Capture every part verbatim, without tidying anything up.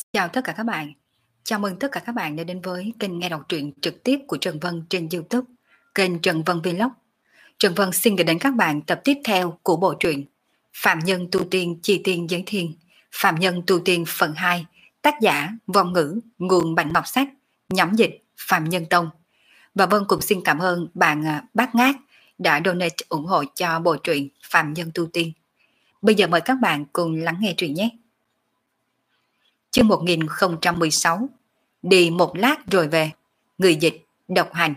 Chào tất cả các bạn. Chào mừng tất cả các bạn đã đến với kênh nghe đọc truyện trực tiếp của Trần Vân trên YouTube, kênh Trần Vân Vlog. Trần Vân xin gửi đến các bạn tập tiếp theo của bộ truyện Phạm Nhân Tu Tiên Chi Tiên Giới Thiên, Phạm Nhân Tu Tiên phần hai, tác giả Vong Ngữ, nguồn Bạch Ngọc Sách, nhóm dịch Phạm Nhân Tông. Và Vân cũng xin cảm ơn bạn à, Bát Ngát đã donate ủng hộ cho bộ truyện Phạm Nhân Tu Tiên. Bây giờ mời các bạn cùng lắng nghe truyện nhé. Chương một nghìn không trăm mười sáu, đi một lát rồi về. Người dịch độc hành.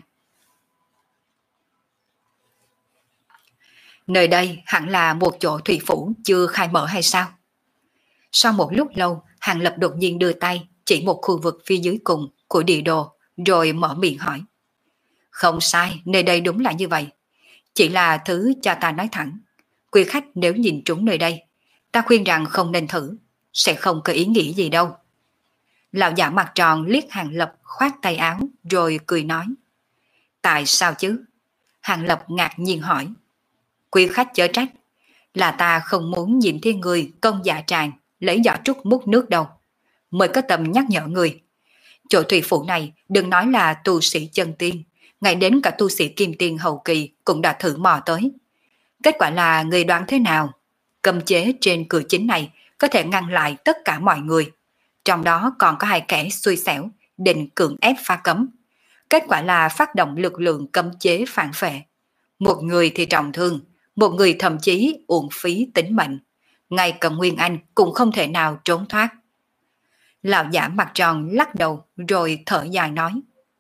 Nơi đây hẳn là một chỗ thủy phủ chưa khai mở hay sao? Sau một lúc lâu, Hàng Lập đột nhiên đưa tay chỉ một khu vực phía dưới cùng của địa đồ, rồi mở miệng hỏi. Không sai, nơi đây đúng là như vậy. Chỉ là thứ cho ta nói thẳng. Quý khách nếu nhìn trúng nơi đây, ta khuyên rằng không nên thử, sẽ không có ý nghĩ gì đâu. Lão giả mặt tròn liếc Hàng Lập khoát tay áo rồi cười nói. Tại sao chứ? Hàng Lập ngạc nhiên hỏi. Quý khách chớ trách, là ta không muốn nhìn thấy người công dạ tràng lấy giỏ trúc múc nước đâu. Mới có tầm nhắc nhở người. Chỗ thủy phủ này đừng nói là tu sĩ chân tiên, ngay đến cả tu sĩ kim tiên hậu kỳ cũng đã thử mò tới. Kết quả là người đoán thế nào? Cấm chế trên cửa chính này có thể ngăn lại tất cả mọi người. Trong đó còn có hai kẻ xui xẻo định cưỡng ép phá cấm. Kết quả là phát động lực lượng cấm chế phản vệ. Một người thì trọng thương, một người thậm chí uổng phí tính mệnh. Ngay cả Nguyên Anh cũng không thể nào trốn thoát. Lão giả mặt tròn lắc đầu rồi thở dài nói.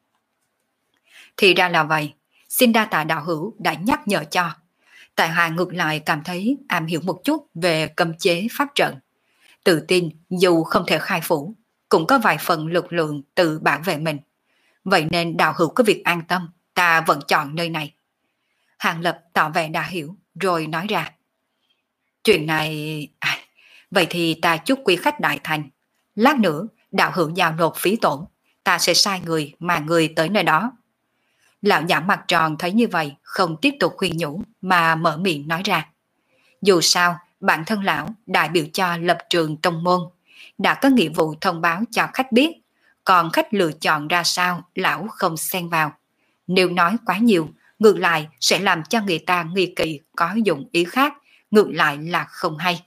Thì ra là vậy, xin đa tạ đạo hữu đã nhắc nhở cho. Tại hạ ngược lại cảm thấy am hiểu một chút về cấm chế pháp trận. Tự tin dù không thể khai phủ, cũng có vài phần lực lượng tự bảo vệ mình. Vậy nên đạo hữu có việc an tâm, ta vẫn chọn nơi này. Hàng Lập tỏ vẻ đã hiểu, rồi nói ra. Chuyện này... À, vậy thì ta chúc quý khách đại thành. Lát nữa, đạo hữu giao nộp phí tổn, ta sẽ sai người mà người tới nơi đó. Lão giả mặt tròn thấy như vậy, không tiếp tục khuyên nhủ, mà mở miệng nói ra. Dù sao, bản thân lão đại biểu cho lập trường tông môn, đã có nghĩa vụ thông báo cho khách biết, còn khách lựa chọn ra sao lão không xen vào. Nếu nói quá nhiều, ngược lại sẽ làm cho người ta nghi kỵ có dụng ý khác, ngược lại là không hay.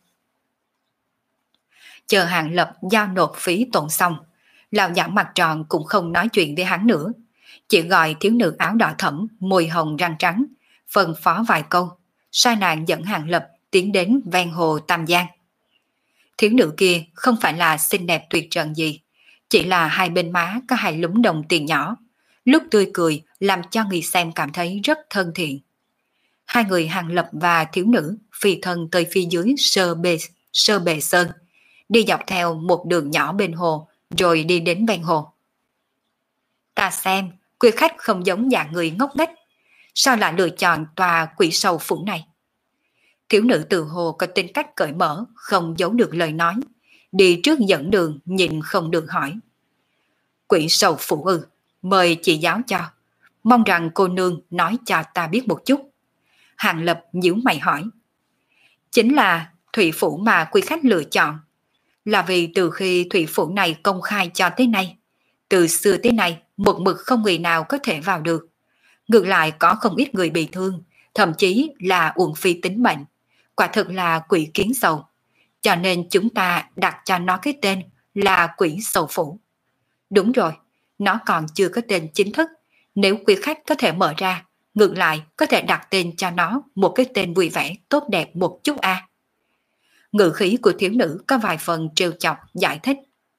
Chờ Hàng Lập giao nộp phí tổn xong, lão giả mặt tròn cũng không nói chuyện với hắn nữa, chỉ gọi thiếu nữ áo đỏ thẫm, môi hồng răng trắng, phân phó vài câu, sai nàng dẫn Hàng Lập tiến đến ven hồ Tam Giang. Thiếu nữ kia không phải là xinh đẹp tuyệt trần gì, chỉ là hai bên má có hai lúm đồng tiền nhỏ, lúc tươi cười làm cho người xem cảm thấy rất thân thiện. Hai người Hàng Lập và thiếu nữ phi thân tới phía dưới sơ bề, sơ bề sơn, đi dọc theo một đường nhỏ bên hồ, rồi đi đến ven hồ. Ta xem, quý khách không giống dạng người ngốc nghếch, sao lại lựa chọn tòa quỷ sầu phủ này? Thiếu nữ từ hồ có tính cách cởi mở, không giấu được lời nói, đi trước dẫn đường nhìn không được hỏi. Quỷ sầu phủ ư, mời chị giáo cho, mong rằng cô nương nói cho ta biết một chút. Hàng Lập nhíu mày hỏi. Chính là thủy phủ mà quý khách lựa chọn, là vì từ khi thủy phủ này công khai cho tới nay, từ xưa tới nay một mực không người nào có thể vào được. Ngược lại có không ít người bị thương, thậm chí là uổng phí tính mệnh. Quả thực là quỷ kiến sầu. Cho nên chúng ta đặt cho nó cái tên là quỷ sầu phủ. Đúng rồi, nó còn chưa có tên chính thức. Nếu quý khách có thể mở ra, ngược lại có thể đặt tên cho nó một cái tên vui vẻ tốt đẹp một chút a. À. Ngữ khí của thiếu nữ có vài phần trêu chọc giải thích.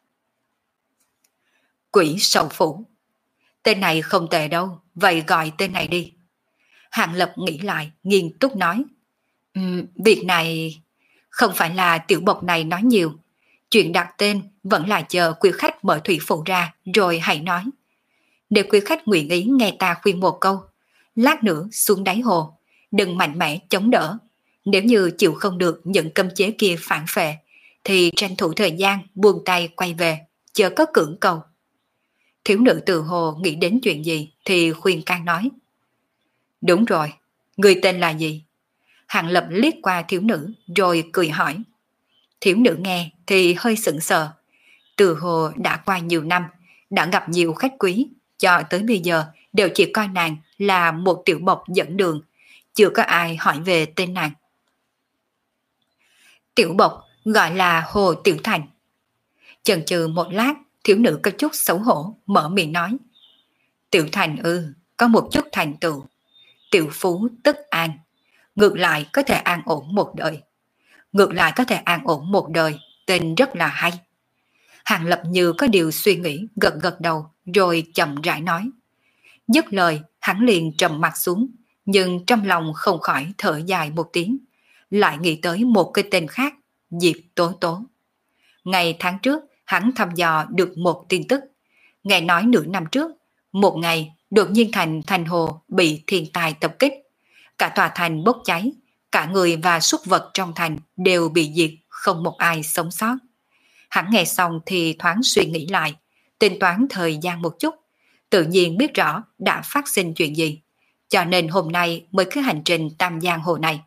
Quỷ sầu phủ. Tên này không tệ đâu, vậy gọi tên này đi. Hàng Lập nghĩ lại, nghiêm túc nói. Um, việc này... Không phải là tiểu bộc này nói nhiều. Chuyện đặt tên vẫn là chờ quý khách mở thủy phủ ra rồi hãy nói. Nếu quý khách nguyện ý nghe ta khuyên một câu, lát nữa xuống đáy hồ, đừng mạnh mẽ chống đỡ. Nếu như chịu không được những cấm chế kia phản phệ, thì tranh thủ thời gian buông tay quay về, chớ có cưỡng cầu. Thiếu nữ từ hồ nghĩ đến chuyện gì thì khuyên can nói. Đúng rồi, người tên là gì? Hàng Lập liếc qua thiếu nữ rồi cười hỏi. Thiếu nữ nghe thì hơi sững sờ. Từ hồ đã qua nhiều năm, đã gặp nhiều khách quý, cho tới bây giờ đều chỉ coi nàng là một tiểu bộc dẫn đường, chưa có ai hỏi về tên nàng. Tiểu bộc gọi là Hồ Tiểu Thành. Chần chừ một lát, thiếu nữ có chút xấu hổ, mở miệng nói. Tiểu Thành ư, có một chút thành tựu. Tiểu phú tức an, ngược lại có thể an ổn một đời. Ngược lại có thể an ổn một đời, tên rất là hay. Hàng Lập như có điều suy nghĩ, gật gật đầu, rồi chậm rãi nói. Dứt lời, hắn liền trầm mặt xuống, nhưng trong lòng không khỏi thở dài một tiếng, lại nghĩ tới một cái tên khác, Diệp Tố Tố. Ngày tháng trước, hắn thăm dò được một tin tức. Nghe nói nửa năm trước, một ngày đột nhiên thành Thành Hồ bị thiên tai tập kích. Cả tòa thành bốc cháy, cả người và súc vật trong thành đều bị diệt, không một ai sống sót. Hắn nghe xong thì thoáng suy nghĩ lại, tính toán thời gian một chút, tự nhiên biết rõ đã phát sinh chuyện gì, cho nên hôm nay mới cứ hành trình Tam Giang Hồ này.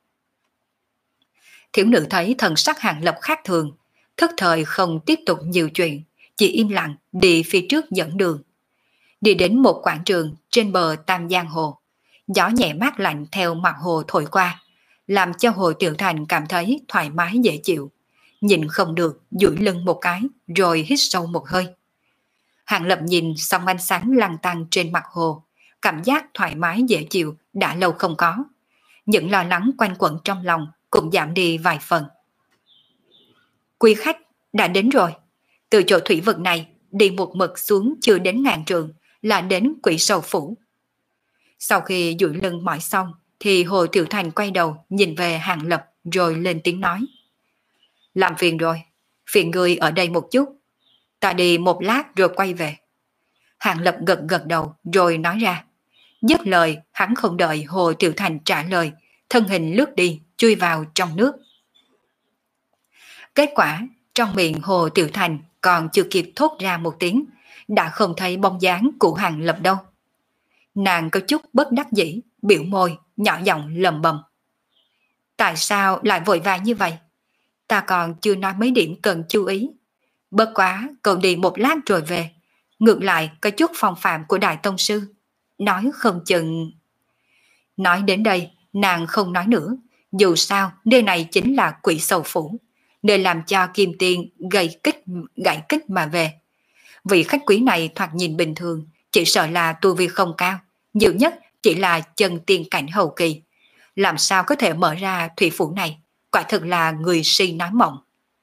Thiếu nữ thấy thần sắc Hàng Lập khác thường, thức thời không tiếp tục nhiều chuyện, chỉ im lặng đi phía trước dẫn đường. Đi đến một quảng trường trên bờ Tam Giang Hồ, gió nhẹ mát lạnh theo mặt hồ thổi qua, làm cho Hồ Tiểu Thành cảm thấy thoải mái dễ chịu. Nhìn không được, duỗi lưng một cái, rồi hít sâu một hơi. Hàng Lập nhìn sóng ánh sáng lăn tăn trên mặt hồ, cảm giác thoải mái dễ chịu đã lâu không có. Những lo lắng quanh quẩn trong lòng cũng giảm đi vài phần. Quý khách đã đến rồi. Từ chỗ thủy vực này đi một mực xuống chưa đến ngàn trường là đến Quỷ Sầu Phủ. Sau khi duỗi lưng mỏi xong thì Hồ Tiểu Thành quay đầu nhìn về Hàng Lập rồi lên tiếng nói. Làm phiền rồi, phiền người ở đây một chút. Ta đi một lát rồi quay về. Hàng Lập gật gật đầu rồi nói ra. Dứt lời hắn không đợi Hồ Tiểu Thành trả lời, thân hình lướt đi chui vào trong nước. Kết quả trong miệng Hồ Tiểu Thành còn chưa kịp thốt ra một tiếng, đã không thấy bóng dáng của Hàng Lập đâu. Nàng có chút bất đắc dĩ, biểu môi, nhỏ giọng lầm bầm. Tại sao lại vội vàng như vậy? Ta còn chưa nói mấy điểm cần chú ý. Bất quá, cậu đi một lát rồi về. Ngược lại có chút phong phạm của Đại Tông Sư. Nói không chừng... Nói đến đây, nàng không nói nữa. Dù sao, nơi này chính là Quỷ Sầu Phủ, nơi làm cho Kim Tiên gây kích, gãy kích mà về. Vị khách quý này thoạt nhìn bình thường, chỉ sợ là tu vi không cao, nhiều nhất chỉ là chân tiên cảnh hậu kỳ. Làm sao có thể mở ra thủy phủ này, quả thực là người si nói mộng.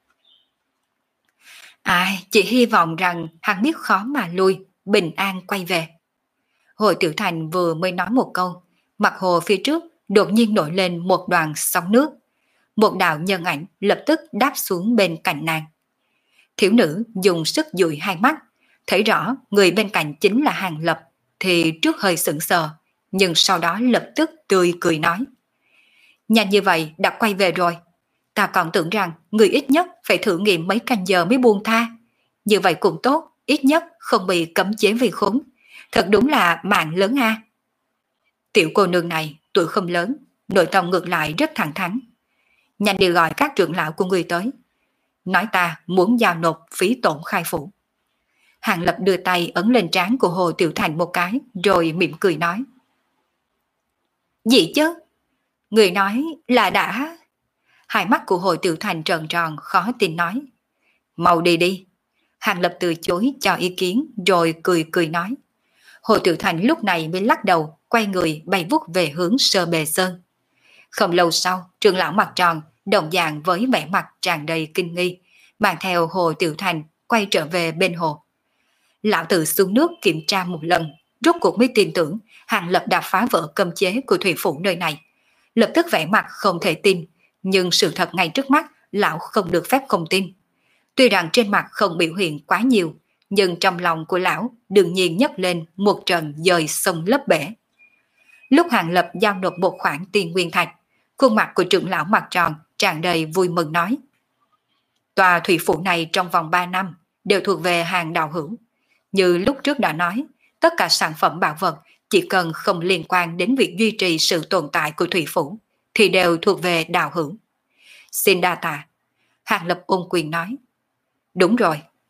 Ai, chỉ hy vọng rằng hắn biết khó mà lui, bình an quay về. Hồ Tiểu Thành vừa mới nói một câu, mặt hồ phía trước đột nhiên nổi lên một đoàn sóng nước. Một đạo nhân ảnh lập tức đáp xuống bên cạnh nàng. Thiếu nữ dùng sức dụi hai mắt, thấy rõ người bên cạnh chính là Hàng Lập, thì trước hơi sững sờ, nhưng sau đó lập tức tươi cười nói. Nhanh như vậy đã quay về rồi. Ta còn tưởng rằng người ít nhất phải thử nghiệm mấy canh giờ mới buông tha. Như vậy cũng tốt, ít nhất không bị cấm chế vì khốn. Thật đúng là mạng lớn ha. Tiểu cô nương này tuổi không lớn, nội tâm ngược lại rất thẳng thắn. Nhanh đi gọi các trưởng lão của người tới. Nói ta muốn giao nộp phí tổn khai phủ. Hàng Lập đưa tay ấn lên trán của Hồ Tiểu Thành một cái, rồi mỉm cười nói. Gì chứ? Người nói là đã... Hai mắt của Hồ Tiểu Thành tròn tròn khó tin nói. Mau đi đi. Hàng Lập từ chối cho ý kiến rồi cười cười nói. Hồ Tiểu Thành lúc này mới lắc đầu, quay người bay vút về hướng Sơ Bề Sơn. Không lâu sau, trưởng lão mặt tròn, đồng dạng với vẻ mặt tràn đầy kinh nghi, mang theo Hồ Tiểu Thành quay trở về bên hồ. Lão tử xuống nước kiểm tra một lần, rốt cuộc mới tin tưởng Hàng Lập đã phá vỡ cấm chế của thủy phủ nơi này. Lập tức vẻ mặt không thể tin, nhưng sự thật ngay trước mắt lão không được phép không tin. Tuy rằng trên mặt không biểu hiện quá nhiều, nhưng trong lòng của lão đương nhiên nhấc lên một trận dời sông lấp bể. Lúc Hàng Lập giao nộp một khoản tiền nguyên thạch, khuôn mặt của trưởng lão mặt tròn tràn đầy vui mừng nói. Tòa thủy phủ này trong vòng ba năm đều thuộc về hàng đạo hữu. Như lúc trước đã nói, tất cả sản phẩm bảo vật chỉ cần không liên quan đến việc duy trì sự tồn tại của thủy phủ thì đều thuộc về đạo hữu. Xin đa tạ. Hàng Lập ôn quyền nói. Đúng rồi,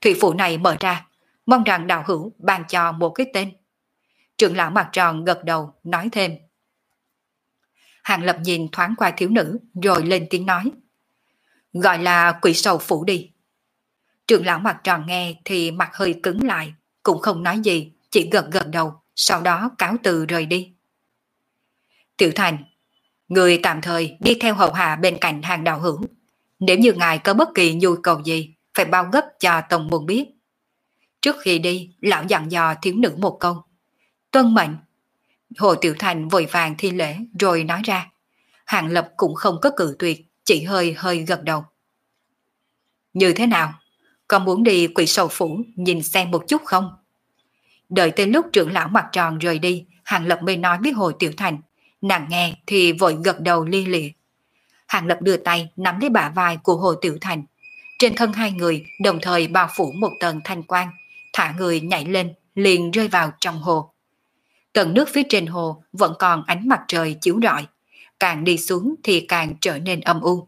thủy phủ này mở ra, mong rằng đạo hữu ban cho một cái tên. Trưởng lão mặt tròn gật đầu nói thêm. Hàng Lập nhìn thoáng qua thiếu nữ rồi lên tiếng nói. Gọi là quỷ sầu phủ đi. Trưởng lão mặt tròn nghe thì mặt hơi cứng lại, cũng không nói gì, chỉ gật gật đầu, sau đó cáo từ rời đi. Tiểu Thành, người tạm thời đi theo hầu hạ bên cạnh Hàng đạo hữu. Nếu như ngài có bất kỳ nhu cầu gì, phải bao gấp cho tông môn biết. Trước khi đi, lão dặn dò thiếu nữ một câu. Tuân mệnh. Hồ Tiểu Thành vội vàng thi lễ rồi nói ra. Hàng Lập cũng không có cự tuyệt, chỉ hơi hơi gật đầu. Như thế nào? Con muốn đi quỷ sầu phủ nhìn xem một chút không? Đợi tới lúc trưởng lão mặt tròn rời đi, Hàng Lập mới nói với Hồ Tiểu Thành. Nàng nghe thì vội gật đầu li lịa. Hàng Lập đưa tay nắm lấy bả vai của Hồ Tiểu Thành. Trên thân hai người đồng thời bao phủ một tầng thanh quang, thả người nhảy lên, liền rơi vào trong hồ. Tầng nước phía trên hồ vẫn còn ánh mặt trời chiếu rọi, càng đi xuống thì càng trở nên âm u.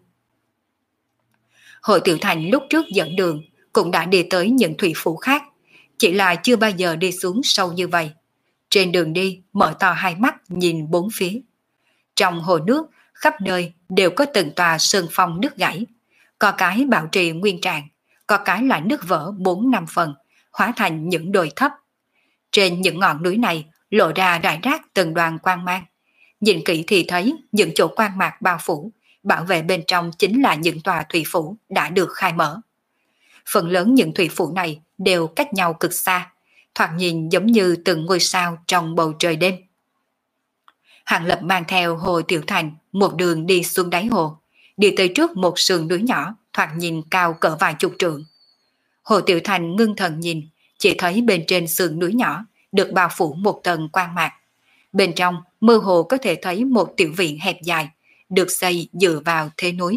Hồ Tiểu Thành lúc trước dẫn đường cũng đã đi tới những thủy phủ khác, chỉ là chưa bao giờ đi xuống sâu như vậy. Trên đường đi mở to hai mắt nhìn bốn phía. Trong hồ nước khắp nơi đều có từng tòa sơn phong nước gãy, có cái bảo trì nguyên trạng, có cái lại nứt vỡ bốn năm phần, hóa thành những đồi thấp. Trên những ngọn núi này lộ ra rải rác từng đoàn quang mang. Nhìn kỹ thì thấy những chỗ quang mạc bao phủ, bảo vệ bên trong chính là những tòa thủy phủ đã được khai mở. Phần lớn những thủy phủ này đều cách nhau cực xa, thoạt nhìn giống như từng ngôi sao trong bầu trời đêm. Hàng Lập mang theo Hồ Tiểu Thành một đường đi xuống đáy hồ, đi tới trước một sườn núi nhỏ thoạt nhìn cao cỡ vài chục trượng. Hồ Tiểu Thành ngưng thần nhìn, chỉ thấy bên trên sườn núi nhỏ được bao phủ một tầng quang mạc. Bên trong mơ hồ có thể thấy một tiểu viện hẹp dài, được xây dựa vào thế núi.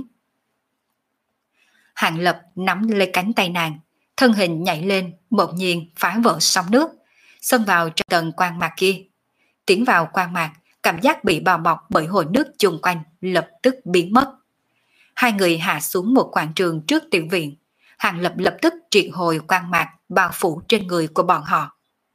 Hàng Lập nắm lấy cánh tay nàng, thân hình nhảy lên, bỗng nhiên phá vỡ sóng nước, xông vào trong tầng quang mạc kia. Tiến vào quang mạc, cảm giác bị bao bọc bởi hồ nước chung quanh lập tức biến mất. Hai người hạ xuống một quảng trường trước tiểu viện. Hàng Lập lập tức triệt hồi quang mạc bao phủ trên người của bọn họ.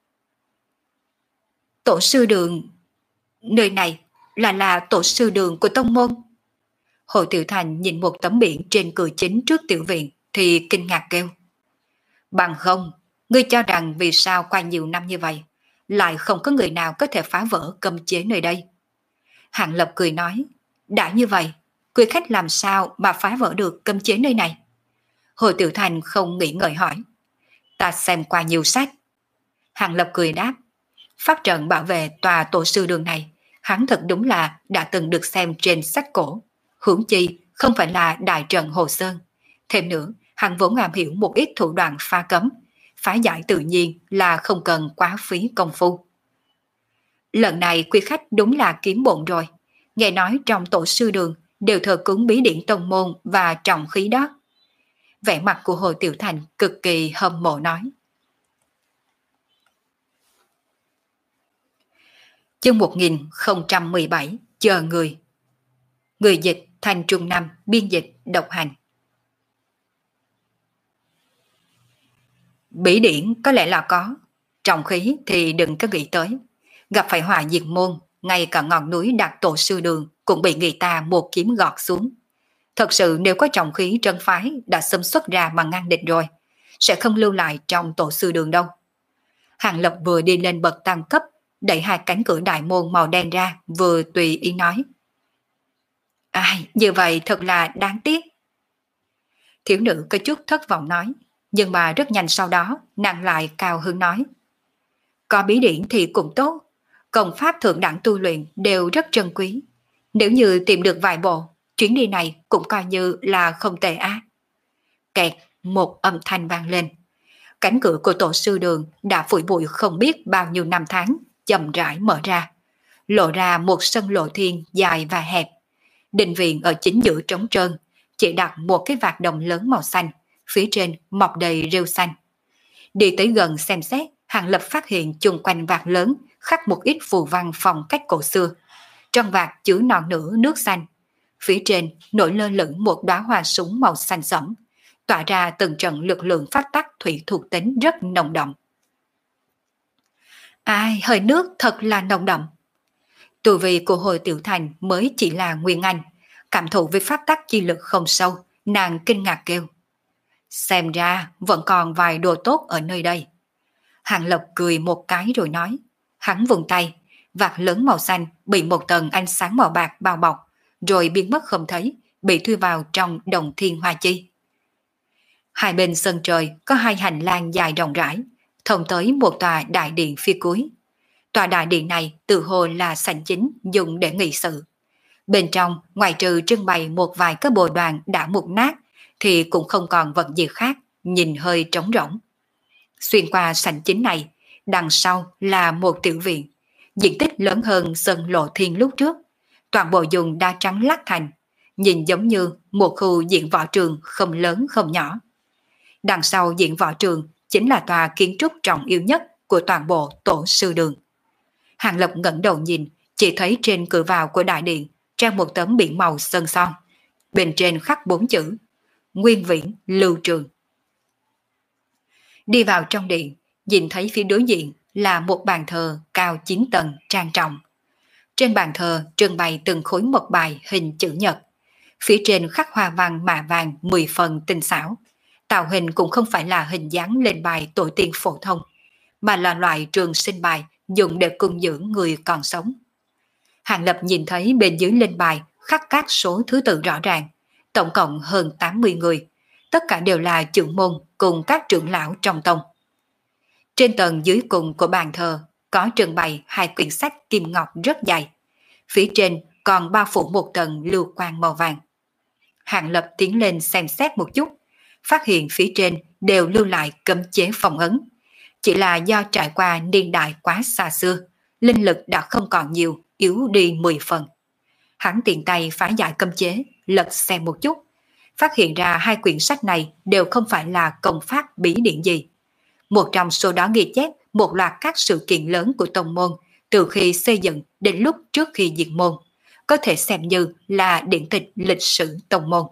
Tổ sư đường, nơi này là là tổ sư đường của tông môn. Hồ Tiểu Thành nhìn một tấm biển trên cửa chính trước tiểu viện thì kinh ngạc kêu. Bằng không, ngươi cho rằng vì sao qua nhiều năm như vậy, lại không có người nào có thể phá vỡ cấm chế nơi đây. Hàng Lập cười nói, đã như vậy, quý khách làm sao mà phá vỡ được cấm chế nơi này? Hồ Tiểu Thành không nghĩ ngợi hỏi. Ta xem qua nhiều sách. Hàng Lập cười đáp, pháp trận bảo vệ tòa tổ sư đường này, hắn thật đúng là đã từng được xem trên sách cổ. Huống chi không phải là đại trận Hồ Sơn. Thêm nữa, hắn vốn am hiểu một ít thủ đoạn phá cấm, phá giải tự nhiên là không cần quá phí công phu. Lần này quý khách đúng là kiếm bộn rồi. Nghe nói trong tổ sư đường đều thờ cúng bí điển tông môn và trọng khí đó. Vẻ mặt của Hồ Tiểu Thành cực kỳ hâm mộ nói. Chương một nghìn không trăm mười bảy chờ người. Người dịch Thành Trung Năm, biên dịch độc hành. Bí điển có lẽ là có, trọng khí thì đừng có nghĩ tới. Gặp phải hỏa diệt môn, ngay cả ngọn núi đặt tổ sư đường cũng bị người ta một kiếm gọt xuống. Thật sự nếu có trọng khí trấn phái đã xâm xuất ra mà ngăn địch rồi, sẽ không lưu lại trong tổ sư đường đâu. Hàng Lập vừa đi lên bậc tam cấp, đẩy hai cánh cửa đại môn màu đen ra, vừa tùy ý nói. Ai, như vậy thật là đáng tiếc. Thiếu nữ có chút thất vọng nói, nhưng mà rất nhanh sau đó, nàng lại cao hứng nói. Có bí điển thì cũng tốt, công pháp thượng đẳng tu luyện đều rất trân quý. Nếu như tìm được vài bộ, chuyến đi này cũng coi như là không tệ á. Kẹt, một âm thanh vang lên. Cánh cửa của tổ sư đường đã phủi bụi không biết bao nhiêu năm tháng, chậm rãi mở ra. Lộ ra một sân lộ thiên dài và hẹp. Đình viện ở chính giữa trống trơn, chỉ đặt một cái vạt đồng lớn màu xanh, phía trên mọc đầy rêu xanh. Đi tới gần xem xét, Hàng Lập phát hiện chung quanh vạt lớn khắc một ít phù văn phong cách cổ xưa. Trong vạt chứa non nửa nước xanh. Phía trên nổi lơ lửng một đóa hoa súng màu xanh sẫm, tỏa ra từng trận lực lượng pháp tắc thủy thuộc tính rất nồng đậm. Ai, hơi nước thật là nồng đậm. Tu vi của Hồ Tiểu Thành mới chỉ là nguyên anh, cảm thụ với pháp tắc chi lực không sâu, nàng kinh ngạc kêu. Xem ra vẫn còn vài đồ tốt ở nơi đây. Hàng Lập cười một cái rồi nói, hắn vùng tay, vạt lớn màu xanh bị một tầng ánh sáng màu bạc bao bọc, rồi biến mất không thấy, bị thu vào trong đồng thiên hoa chi. Hai bên sân trời có hai hành lang dài rộng rãi, thông tới một tòa đại điện phía cuối. Tòa đại điện này tự hồ là sảnh chính dùng để nghị sự. Bên trong, ngoài trừ trưng bày một vài cái bồ đoàn đã mục nát, thì cũng không còn vật gì khác, nhìn hơi trống rỗng. Xuyên qua sảnh chính này, đằng sau là một tiểu viện, diện tích lớn hơn sân lộ thiên lúc trước. Toàn bộ dùng đá trắng lát thành, nhìn giống như một khu diện võ trường không lớn không nhỏ. Đằng sau diện võ trường chính là tòa kiến trúc trọng yếu nhất của toàn bộ tổ sư đường. Hàng Lập ngẩng đầu nhìn, chỉ thấy trên cửa vào của đại điện treo một tấm biển màu sơn son. Bên trên khắc bốn chữ Nguyên Viễn Lưu Trường. Đi vào trong điện, nhìn thấy phía đối diện là một bàn thờ cao chín tầng trang trọng. Trên bàn thờ trưng bày từng khối mộc bài hình chữ nhật. Phía trên khắc hoa văn mạ vàng mười phần tinh xảo. Tạo hình cũng không phải là hình dáng lên bài tổ tiên phổ thông, mà là loại trường sinh bài dùng để cung dưỡng người còn sống. Hàng Lập nhìn thấy bên dưới lên bài khắc các số thứ tự rõ ràng, tổng cộng hơn tám mươi người, tất cả đều là trưởng môn cùng các trưởng lão trong tông. Trên tầng dưới cùng của bàn thờ có trưng bày hai quyển sách kim ngọc rất dài, phía trên còn bao phủ một tầng lưu quang màu vàng. Hàng Lập tiến lên xem xét một chút, phát hiện phía trên đều lưu lại cấm chế phong ấn. Chỉ là do trải qua niên đại quá xa xưa, linh lực đã không còn nhiều, yếu đi mười phần. Hắn tiện tay phá giải cấm chế, lật xem một chút, phát hiện ra hai quyển sách này đều không phải là công pháp bí điển gì. Một trong số đó ghi chép một loạt các sự kiện lớn của tông môn từ khi xây dựng đến lúc trước khi diệt môn, có thể xem như là điển tịch lịch sử tông môn.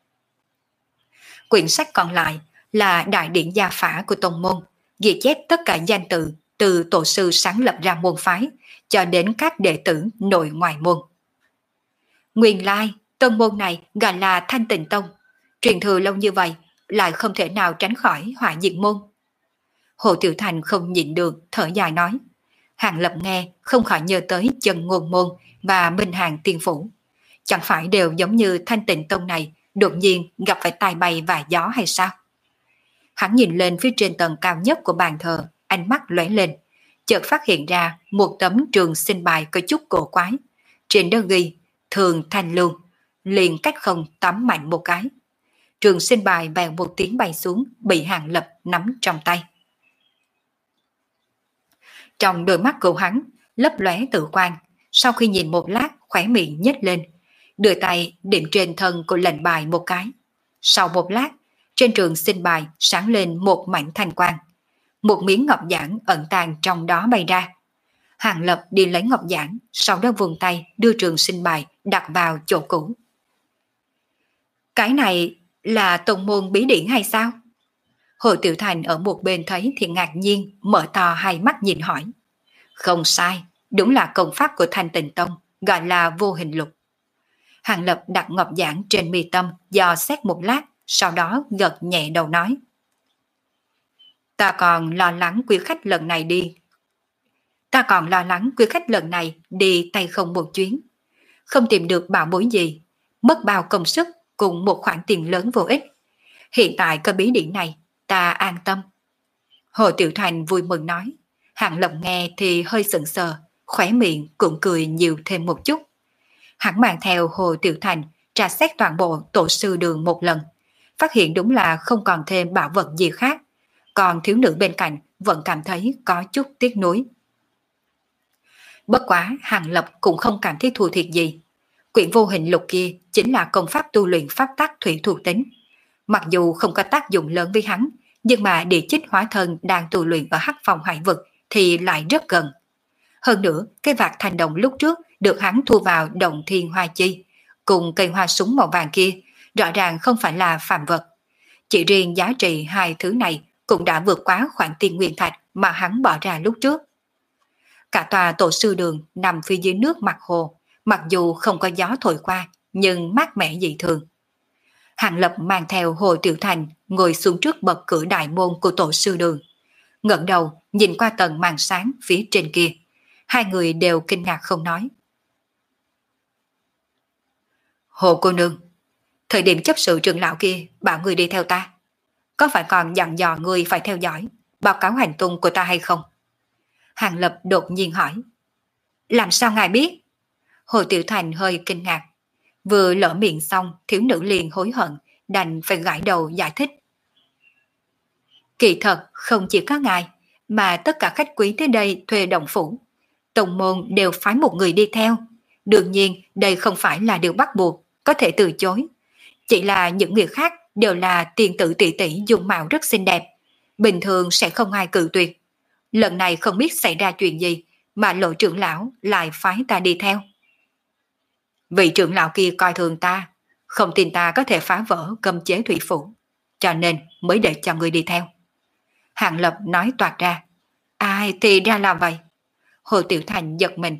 Quyển sách còn lại là đại điển gia phả của tông môn, ghi chép tất cả danh tự từ tổ sư sáng lập ra môn phái cho đến các đệ tử nội ngoại môn. Nguyên lai, tông môn này gọi là Thanh Tịnh Tông, truyền thừa lâu như vậy lại không thể nào tránh khỏi hỏa diệt môn. Hồ Tiểu Thành không nhịn được thở dài nói. Hàng Lập nghe không khỏi nhớ tới Chân Ngôn Môn và Minh Hàng Tiên Phủ. Chẳng phải đều giống như Thanh Tịnh Tông này đột nhiên gặp phải tai bay và gió hay sao? Hắn nhìn lên phía trên tầng cao nhất của bàn thờ, ánh mắt lóe lên, chợt phát hiện ra một tấm trường sinh bài có chút cổ quái. Trên đó ghi Thường Thanh Lưu, liền cách không tắm mạnh một cái. Trường sinh bài vèo một tiếng bay xuống, bị Hàng Lập nắm trong tay. Trong đôi mắt của hắn lấp lóe tự quan, sau khi nhìn một lát khóe miệng nhếch lên, đưa tay điểm trên thân của lệnh bài một cái. Sau một lát, trên trường sinh bài sáng lên một mảnh thanh quang, một miếng ngọc giản ẩn tàng trong đó bay ra. Hàng Lập đi lấy ngọc giản, sau đó vùng tay đưa trường sinh bài đặt vào chỗ cũ. Cái này là tông môn bí điển hay sao? Hồ Tiểu Thành ở một bên thấy thì ngạc nhiên, mở to hai mắt nhìn hỏi. Không sai, đúng là công pháp của Thanh Tịnh Tông, gọi là Vô Hình Lục. Hàng Lập đặt ngọc giản trên mi tâm, dò xét một lát, sau đó gật nhẹ đầu nói. Ta còn lo lắng quý khách lần này đi. Ta còn lo lắng quý khách lần này đi tay không một chuyến. Không tìm được bảo bối gì, mất bao công sức cùng một khoản tiền lớn vô ích. Hiện tại có bí điển này, ta an tâm. Hồ Tiểu Thành vui mừng nói. Hàng Lập nghe thì hơi sững sờ, khóe miệng cũng cười nhiều thêm một chút. Hắn mang theo Hồ Tiểu Thành tra xét toàn bộ tổ sư đường một lần, phát hiện đúng là không còn thêm bảo vật gì khác, còn thiếu nữ bên cạnh vẫn cảm thấy có chút tiếc nuối. Bất quá Hàng Lập cũng không cảm thấy thua thiệt gì. Quyển Vô Hình Lục kia chính là công pháp tu luyện pháp tắc thủy thuộc tính. Mặc dù không có tác dụng lớn với hắn, nhưng mà địa chích hóa thân đang tu luyện ở Hắc Phong Hải Vực thì lại rất gần. Hơn nữa, cái vạt thanh đồng lúc trước được hắn thu vào Động Thiên Hoa Chi, cùng cây hoa súng màu vàng kia, rõ ràng không phải là phàm vật. Chỉ riêng giá trị hai thứ này cũng đã vượt quá khoản tiền nguyên thạch mà hắn bỏ ra lúc trước. Cả tòa tổ sư đường nằm phía dưới nước mặt hồ, mặc dù không có gió thổi qua, nhưng mát mẻ dị thường. Hàng Lập mang theo Hồ Tiểu Thành ngồi xuống trước bậc cửa đại môn của tổ sư đường. Ngẩng đầu nhìn qua tầng màn sáng phía trên kia. Hai người đều kinh ngạc không nói. Hồ cô nương, thời điểm chấp sự trưởng lão kia bảo người đi theo ta, có phải còn dặn dò người phải theo dõi, báo cáo hành tung của ta hay không? Hàng Lập đột nhiên hỏi. Làm sao ngài biết? Hồ Tiểu Thành hơi kinh ngạc. Vừa lỡ miệng xong, thiếu nữ liền hối hận, đành phải gãi đầu giải thích. Kỳ thật không chỉ có ngài, mà tất cả khách quý tới đây thuê động phủ. Tông môn đều phái một người đi theo. Đương nhiên đây không phải là điều bắt buộc, có thể từ chối. Chỉ là những người khác đều là tiền tử tỷ tỷ dung mạo rất xinh đẹp. Bình thường sẽ không ai cự tuyệt. Lần này không biết xảy ra chuyện gì mà Lộ trưởng lão lại phái ta đi theo. Vị trưởng lão kia coi thường ta, không tin ta có thể phá vỡ cấm chế thủy phủ, cho nên mới để cho người đi theo. Hàng Lập nói toạc ra. Ai thì ra là vậy. Hồ Tiểu Thành giật mình.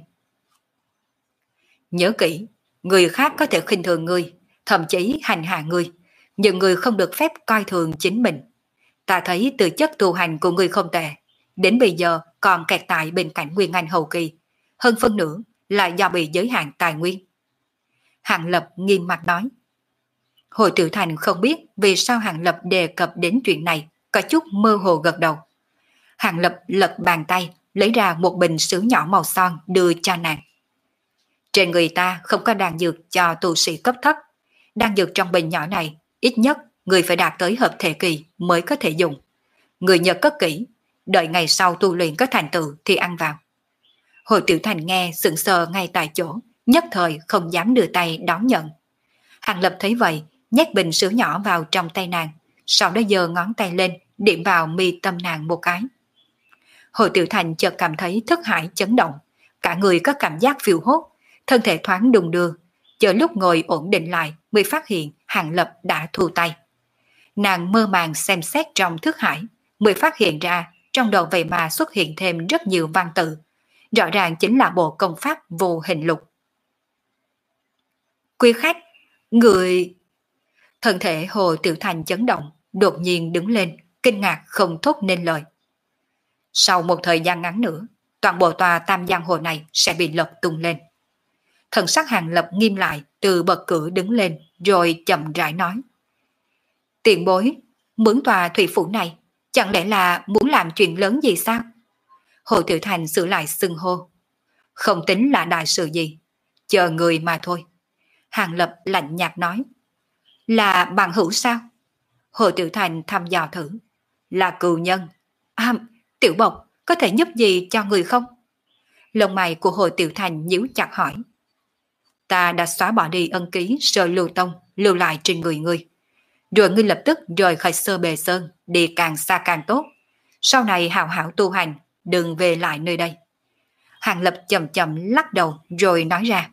Nhớ kỹ, người khác có thể khinh thường ngươi, thậm chí hành hạ ngươi, nhưng ngươi không được phép coi thường chính mình. Ta thấy từ chất tu hành của ngươi không tệ, đến bây giờ còn kẹt tại bên cạnh Nguyên Anh hậu kỳ, hơn phân nửa là do bị giới hạn tài nguyên. Hàng Lập nghiêm mặt nói. Hồ Tiểu Thành không biết vì sao Hàng Lập đề cập đến chuyện này, có chút mơ hồ gật đầu. Hàng Lập lật bàn tay, lấy ra một bình sứ nhỏ màu son đưa cho nàng. Trên người ta không có đan dược cho tu sĩ cấp thấp. Đan dược trong bình nhỏ này, ít nhất người phải đạt tới hợp thể kỳ mới có thể dùng. Người nhớ cất kỹ, đợi ngày sau tu luyện có thành tựu thì ăn vào. Hồ Tiểu Thành nghe sững sờ ngay tại chỗ, nhất thời không dám đưa tay đón nhận. Hàng Lập thấy vậy, nhét bình sứ nhỏ vào trong tay nàng, sau đó giơ ngón tay lên, điểm vào mi tâm nàng một cái. Hồ Tiểu Thành chợt cảm thấy thất hải chấn động, cả người có cảm giác phiêu hốt, thân thể thoáng đung đưa, chờ lúc ngồi ổn định lại mới phát hiện Hàng Lập đã thu tay. Nàng mơ màng xem xét trong thức hải, mới phát hiện ra trong đầu vậy mà xuất hiện thêm rất nhiều văn tự, rõ ràng chính là bộ công pháp vô hình lục. Quý khách, người... Thân thể Hồ Tiểu Thành chấn động, đột nhiên đứng lên, kinh ngạc không thốt nên lời. Sau một thời gian ngắn nữa, toàn bộ tòa Tam Giang Hồ này sẽ bị lật tung lên. Thần sắc Hàng Lập nghiêm lại, từ bậc cửa đứng lên, rồi chậm rãi nói. Tiền bối, mướn tòa thủy phủ này, chẳng lẽ là muốn làm chuyện lớn gì sao? Hồ Tiểu Thành sửa lại xưng hô. Không tính là đại sự gì, chờ người mà thôi. Hàng Lập lạnh nhạt nói. Là bằng hữu sao? Hồ Tiểu Thành thăm dò thử. Là cừu nhân. À, Tiểu Bộc, có thể giúp gì cho người không? Lông mày của Hồ Tiểu Thành nhíu chặt hỏi. Ta đã xóa bỏ đi ân ký Sơ Lưu Tông lưu lại trên người ngươi. Rồi ngươi lập tức rời khỏi Sơ Bề Sơn, đi càng xa càng tốt. Sau này hảo hảo tu hành, đừng về lại nơi đây. Hàng Lập chậm chậm lắc đầu rồi nói ra.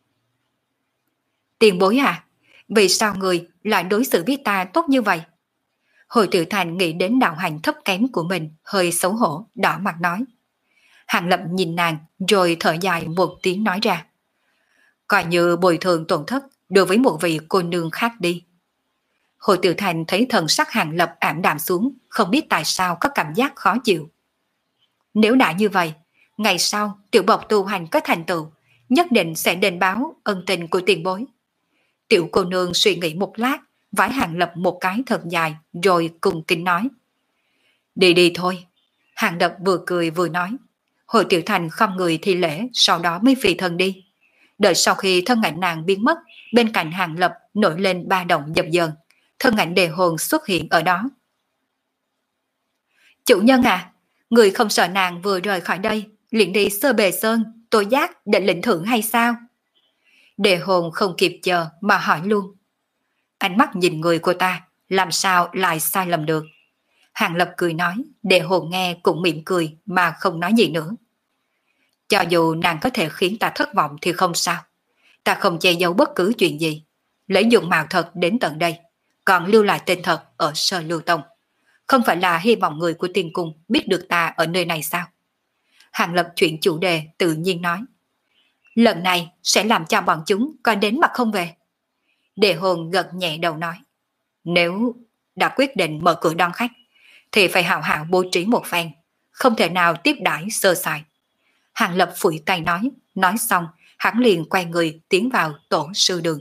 Tiền bối à, vì sao người lại đối xử với ta tốt như vậy? Hồ Tiểu Thành nghĩ đến đạo hành thấp kém của mình, hơi xấu hổ, đỏ mặt nói. Hàng Lập nhìn nàng rồi thở dài một tiếng nói ra. Coi như bồi thường tổn thất đối với một vị cô nương khác đi. Hồ Tiểu Thành thấy thần sắc Hàng Lập ảm đạm xuống, không biết tại sao có cảm giác khó chịu. Nếu đã như vậy, ngày sau Tiểu Bộc tu hành có thành tựu, nhất định sẽ đền báo ân tình của tiền bối. Tiểu cô nương suy nghĩ một lát, vái Hàng Lập một cái thật dài, rồi cùng kính nói. Đi đi thôi. Hàng Lập vừa cười vừa nói. Hồ Tiểu Thành không người thi lễ, sau đó mới phi thân đi. Đợi sau khi thân ảnh nàng biến mất, bên cạnh Hàng Lập nổi lên ba động dập dờn, thân ảnh Đề Hồn xuất hiện ở đó. Chủ nhân à, người không sợ nàng vừa rời khỏi đây, liền đi Sơ Bề Sơn, Tô Giác định lĩnh thưởng hay sao? Đề Hồn không kịp chờ mà hỏi luôn. Ánh mắt nhìn người của ta, làm sao lại sai lầm được? Hàng Lập cười nói, Đề Hồn nghe cũng mỉm cười mà không nói gì nữa. Cho dù nàng có thể khiến ta thất vọng thì không sao. Ta không che giấu bất cứ chuyện gì. Lấy dùng mạo thật đến tận đây. còn lưu lại tên thật ở Sở Lưu Tông. Không phải là hy vọng người của tiên cung biết được ta ở nơi này sao? Hàng Lập chuyển chủ đề tự nhiên nói. Lần này sẽ làm cho bọn chúng coi đến mặt không về. Đề hồn gật nhẹ đầu nói. Nếu đã quyết định mở cửa đón khách, thì phải hào hảo bố trí một phen, không thể nào tiếp đãi sơ sài. Hàng Lập phủi tay nói, nói xong, hắn liền quay người tiến vào tổ sư đường.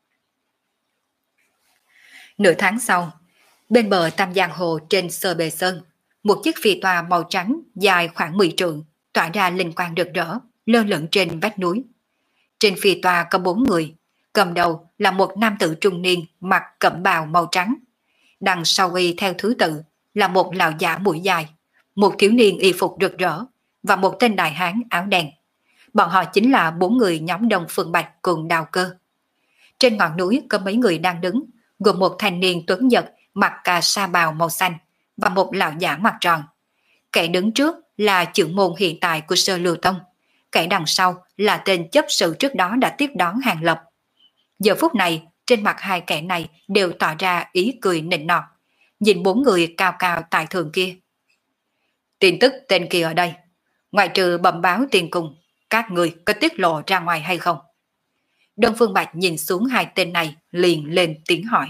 Nửa tháng sau, bên bờ Tam Giang Hồ trên Sơ Bề Sơn, một chiếc phi toa màu trắng dài khoảng mười trượng, tỏa ra linh quang rực rỡ, lơ lửng trên vách núi. Trên phi toa có bốn người, cầm đầu là một nam tử trung niên mặc cẩm bào màu trắng. Đằng sau y theo thứ tự là một lão giả mũi dài, một thiếu niên y phục rực rỡ và một tên đại hán áo đen. Bọn họ chính là bốn người nhóm Đông Phương Bạch cùng Đào Cơ. Trên ngọn núi có mấy người đang đứng, gồm một thanh niên tuấn nhật mặc cà sa bào màu xanh và một lão giả mặt tròn. Kẻ đứng trước là trưởng môn hiện tại của Sơ Lưu Tông, kẻ đằng sau là tên chấp sự trước đó đã tiếp đón Hàng Lập. Giờ phút này, trên mặt hai kẻ này đều tỏ ra ý cười nịnh nọt, nhìn bốn người cao cao tài thượng kia. Tin tức tên kia ở đây, ngoại trừ bẩm báo tiền cung, các người có tiết lộ ra ngoài hay không? Đông Phương Bạch nhìn xuống hai tên này liền lên tiếng hỏi.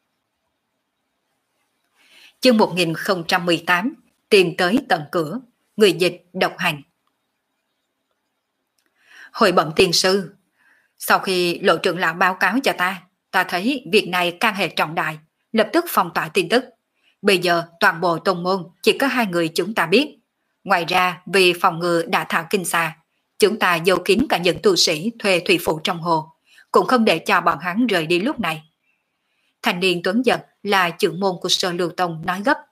Chương một nghìn không trăm mười tám, tìm tới tận cửa, người dịch độc hành. Hồi bẩm tiên sư, sau khi Lộ trưởng lão báo cáo cho ta, ta thấy việc này can hệ trọng đại, lập tức phong tỏa tin tức. Bây giờ toàn bộ tông môn chỉ có hai người chúng ta biết. Ngoài ra vì phòng ngừa đả thảo kinh xa, chúng ta giấu kín cả những tu sĩ thuê thủy phụ trong hồ, cũng không để cho bọn hắn rời đi lúc này. Thanh niên tuấn giật là trưởng môn của Sơ Lưu Tông nói gấp.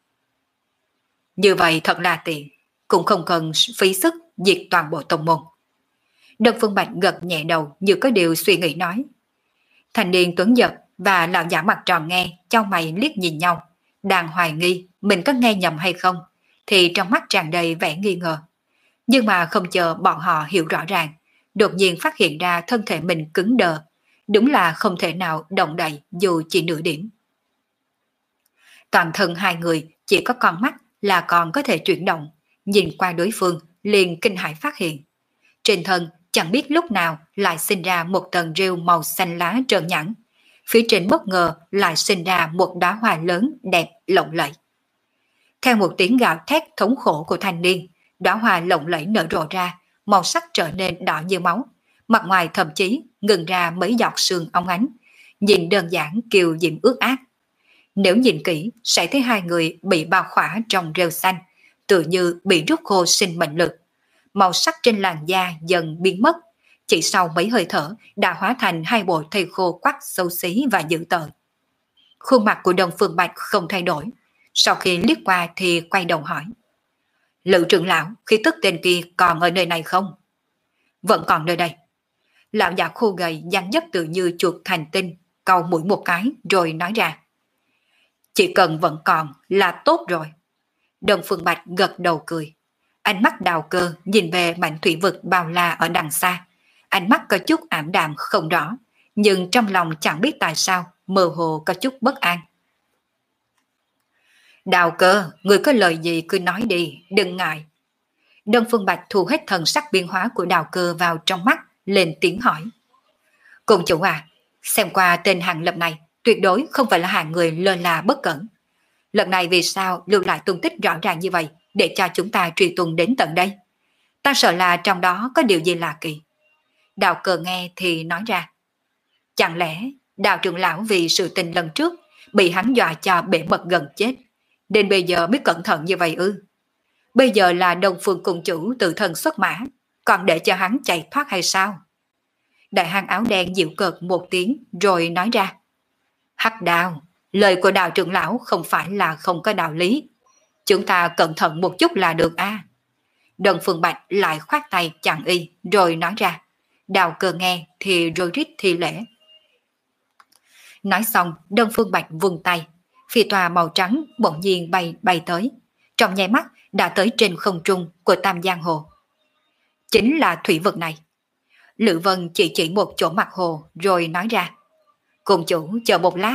Như vậy thật là tiện, cũng không cần phí sức diệt toàn bộ tông môn. Đông Phương Bạch gật nhẹ đầu như có điều suy nghĩ nói. Thanh niên tuấn giật và lão giả mặt tròn nghe, chau mày liếc nhìn nhau, đang hoài nghi mình có nghe nhầm hay không, thì trong mắt tràn đầy vẻ nghi ngờ. Nhưng mà không chờ bọn họ hiểu rõ ràng, đột nhiên phát hiện ra thân thể mình cứng đờ, đúng là không thể nào động đậy dù chỉ nửa điểm. Toàn thân hai người chỉ có con mắt là còn có thể chuyển động, nhìn qua đối phương liền kinh hãi phát hiện. Trên thân chẳng biết lúc nào lại sinh ra một tầng rêu màu xanh lá trơn nhẵn, phía trên bất ngờ lại sinh ra một đóa hoa lớn đẹp lộng lẫy. Theo một tiếng gào thét thống khổ của thanh niên, đóa hoa lộng lẫy nở rộ ra, màu sắc trở nên đỏ như máu, mặt ngoài thậm chí ngừng ra mấy giọt sương óng ánh, nhìn đơn giản kiều diễm ướt át. Nếu nhìn kỹ sẽ thấy hai người bị bao khỏa trong rêu xanh, tự như bị rút khô sinh mệnh lực. Màu sắc trên làn da dần biến mất, chỉ sau mấy hơi thở đã hóa thành hai bộ thây khô quắc xấu xí và dữ tợn. Khuôn mặt của Đông Phương Bạch không thay đổi, sau khi liếc qua thì quay đầu hỏi. Lữ trưởng lão, khi tức tên kia còn ở nơi này không? Vẫn còn nơi đây. Lão già khô gầy dáng dấp tự như chuột thành tinh, cau mũi một cái rồi nói ra. Chỉ cần vẫn còn là tốt rồi. Đông Phương Bạch gật đầu cười. Ánh mắt Đào Cơ nhìn về mảnh thủy vực bao la ở đằng xa. Ánh mắt có chút ảm đạm không rõ, nhưng trong lòng chẳng biết tại sao mơ hồ có chút bất an. Đào Cơ, người có lời gì cứ nói đi, đừng ngại. Đông Phương Bạch thu hết thần sắc biến hóa của Đào Cơ vào trong mắt, lên tiếng hỏi. Cùng chủ à, xem qua tên Hàng Lập này, tuyệt đối không phải là hạng người lơ là bất cẩn. Lần này vì sao lưu lại tung tích rõ ràng như vậy để cho chúng ta truy tung đến tận đây? Ta sợ là trong đó có điều gì lạ kỳ. Đào Cơ nghe thì nói ra. Chẳng lẽ Đào trưởng lão vì sự tình lần trước bị hắn dọa cho bể mật gần chết, đến bây giờ mới cẩn thận như vậy ư? Bây giờ là Đông Phương cung chủ tự thân xuất mã, còn để cho hắn chạy thoát hay sao? Đại hán áo đen dịu cợt một tiếng rồi nói ra. Hắc Đào, lời của Đào trưởng lão không phải là không có đạo lý. Chúng ta cẩn thận một chút là được a. À? Đông Phương Bạch lại khoát tay chặn y rồi nói ra. Đào Cơ nghe thì rồi rít thi lễ. Nói xong Đông Phương Bạch vung tay, phi tòa màu trắng bỗng nhiên bay bay tới, trong nháy mắt đã tới trên không trung của Tam Giang Hồ. Chính là thủy vực này. Lữ Vân chỉ chỉ một chỗ mặt hồ rồi nói ra. Cùng chủ chờ một lát,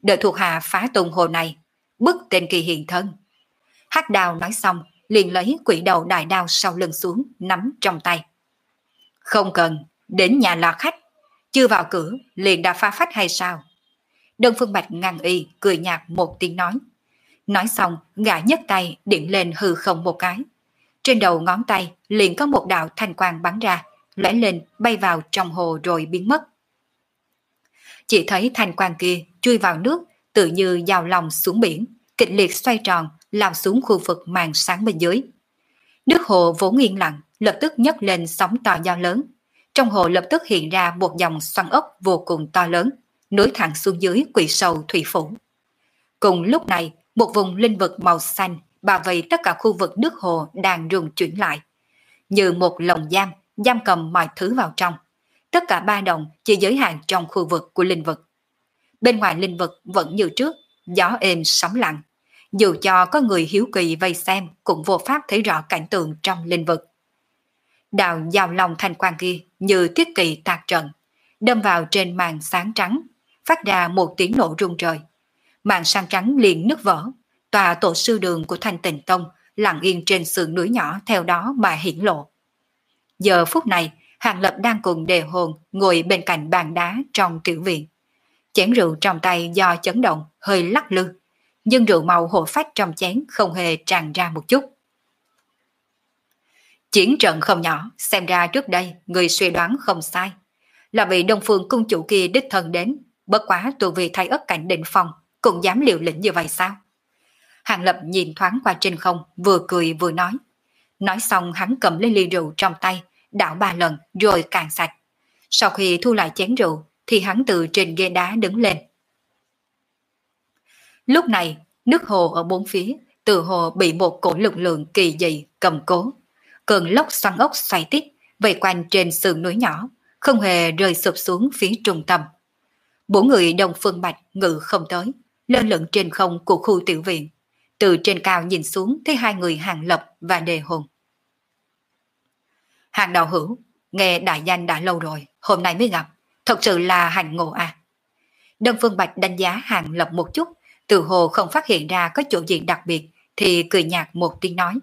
đợi thuộc hạ phá tung hồ này, bức tên kỳ hiện thân. Hắc Đào nói xong, liền lấy quỷ đầu đại đao sau lưng xuống, nắm trong tay. Không cần, đến nhà là khách, chưa vào cửa, liền đã phá phách hay sao? Đơn Phương Bạch ngăn y, cười nhạt một tiếng nói. Nói xong, gã nhấc tay, điểm lên hư không một cái. Trên đầu ngón tay, liền có một đạo thanh quang bắn ra, lóe lên, bay vào trong hồ rồi biến mất. Chỉ thấy thanh quang kia chui vào nước, tự như dao lòng xuống biển, kịch liệt xoay tròn, lao xuống khu vực màn sáng bên dưới. Nước hồ vốn yên lặng, lập tức nhấc lên sóng to gió lớn. Trong hồ lập tức hiện ra một dòng xoắn ốc vô cùng to lớn, nối thẳng xuống dưới quỷ sâu thủy phủ. Cùng lúc này, một vùng linh vực màu xanh bao vây tất cả khu vực nước hồ đang rung chuyển lại, như một lồng giam, giam cầm mọi thứ vào trong. Tất cả ba động chỉ giới hạn trong khu vực của linh vực. Bên ngoài linh vực vẫn như trước, gió êm sóng lặng. Dù cho có người hiếu kỳ vây xem cũng vô pháp thấy rõ cảnh tượng trong linh vực. Đạo giao long thanh quang kia như thiết kỵ tạc trận, đâm vào trên màn sáng trắng, phát ra một tiếng nổ rung trời. Màn sáng trắng liền nứt vỡ, tòa tổ sư đường của Thanh Tịnh Tông lặng yên trên sườn núi nhỏ theo đó mà hiển lộ. Giờ phút này, Hàng Lập đang cùng Đề Hồn ngồi bên cạnh bàn đá trong tiểu viện. Chén rượu trong tay do chấn động hơi lắc lư, nhưng rượu màu hộ phách trong chén không hề tràn ra một chút. Chiến trận không nhỏ, xem ra trước đây người suy đoán không sai, là vì Đông Phương cung chủ kia đích thân đến, bất quá tu vi thay ất cảnh đỉnh phong cũng dám liều lĩnh như vậy sao? Hàng Lập nhìn thoáng qua trên không, vừa cười vừa nói. Nói xong hắn cầm lấy ly rượu trong tay, đảo ba lần rồi cạn sạch. Sau khi thu lại chén rượu thì hắn từ trên ghế đá đứng lên. Lúc này, nước hồ ở bốn phía từ hồ bị một cổ lực lượng kỳ dị cầm cố. Cơn lốc xoắn ốc xoay tít vây quanh trên sườn núi nhỏ, không hề rơi sụp xuống phía trung tâm. Bốn người Đông Phương Bạch ngự không tới, lơ lửng trên không của khu tiểu viện. Từ trên cao nhìn xuống thấy hai người Hàng Lập và Đề Hồn. Hàng đạo hữu, nghe đại danh đã lâu rồi, hôm nay mới gặp, thật sự là hành ngộ à. Đông Phương Bạch đánh giá Hàng Lập một chút, từ hồ không phát hiện ra có chỗ gì đặc biệt, thì cười nhạt một tiếng nói.